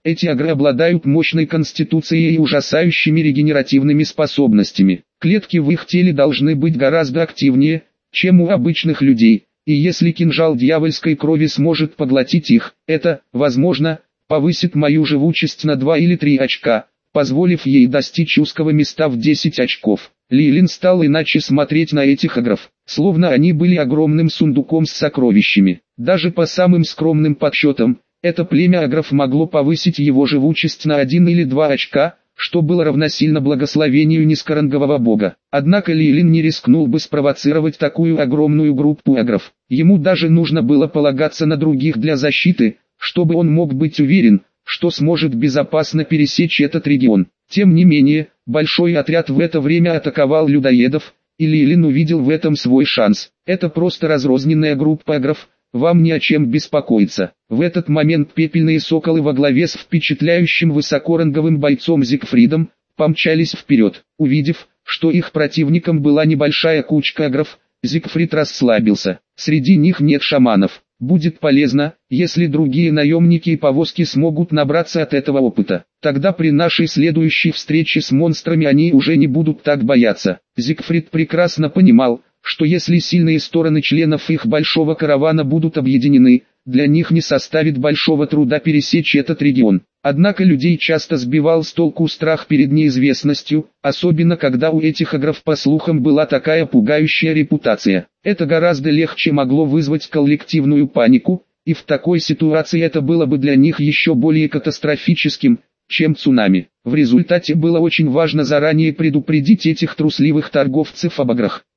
Эти агры обладают мощной конституцией и ужасающими регенеративными способностями. Клетки в их теле должны быть гораздо активнее, чем у обычных людей, и если кинжал дьявольской крови сможет поглотить их, это, возможно, повысит мою живучесть на два или три очка, позволив ей достичь узкого места в десять очков. Лилин стал иначе смотреть на этих агров, словно они были огромным сундуком с сокровищами. Даже по самым скромным подсчетам, это племя агров могло повысить его живучесть на один или два очка, что было равносильно благословению низкорангового бога. Однако Лилин не рискнул бы спровоцировать такую огромную группу агров. Ему даже нужно было полагаться на других для защиты, чтобы он мог быть уверен, что сможет безопасно пересечь этот регион. Тем не менее, большой отряд в это время атаковал людоедов, и Лилин увидел в этом свой шанс. Это просто разрозненная группа агров, вам не о чем беспокоиться. В этот момент пепельные соколы во главе с впечатляющим высокоранговым бойцом Зигфридом помчались вперед. Увидев, что их противником была небольшая кучка агров, Зигфрид расслабился. Среди них нет шаманов. Будет полезно, если другие наемники и повозки смогут набраться от этого опыта. Тогда при нашей следующей встрече с монстрами они уже не будут так бояться. Зигфрид прекрасно понимал, что если сильные стороны членов их большого каравана будут объединены, для них не составит большого труда пересечь этот регион. Однако людей часто сбивал с толку страх перед неизвестностью, особенно когда у этих агров по слухам была такая пугающая репутация. Это гораздо легче могло вызвать коллективную панику, и в такой ситуации это было бы для них еще более катастрофическим, чем цунами. В результате было очень важно заранее предупредить этих трусливых торговцев об аграх.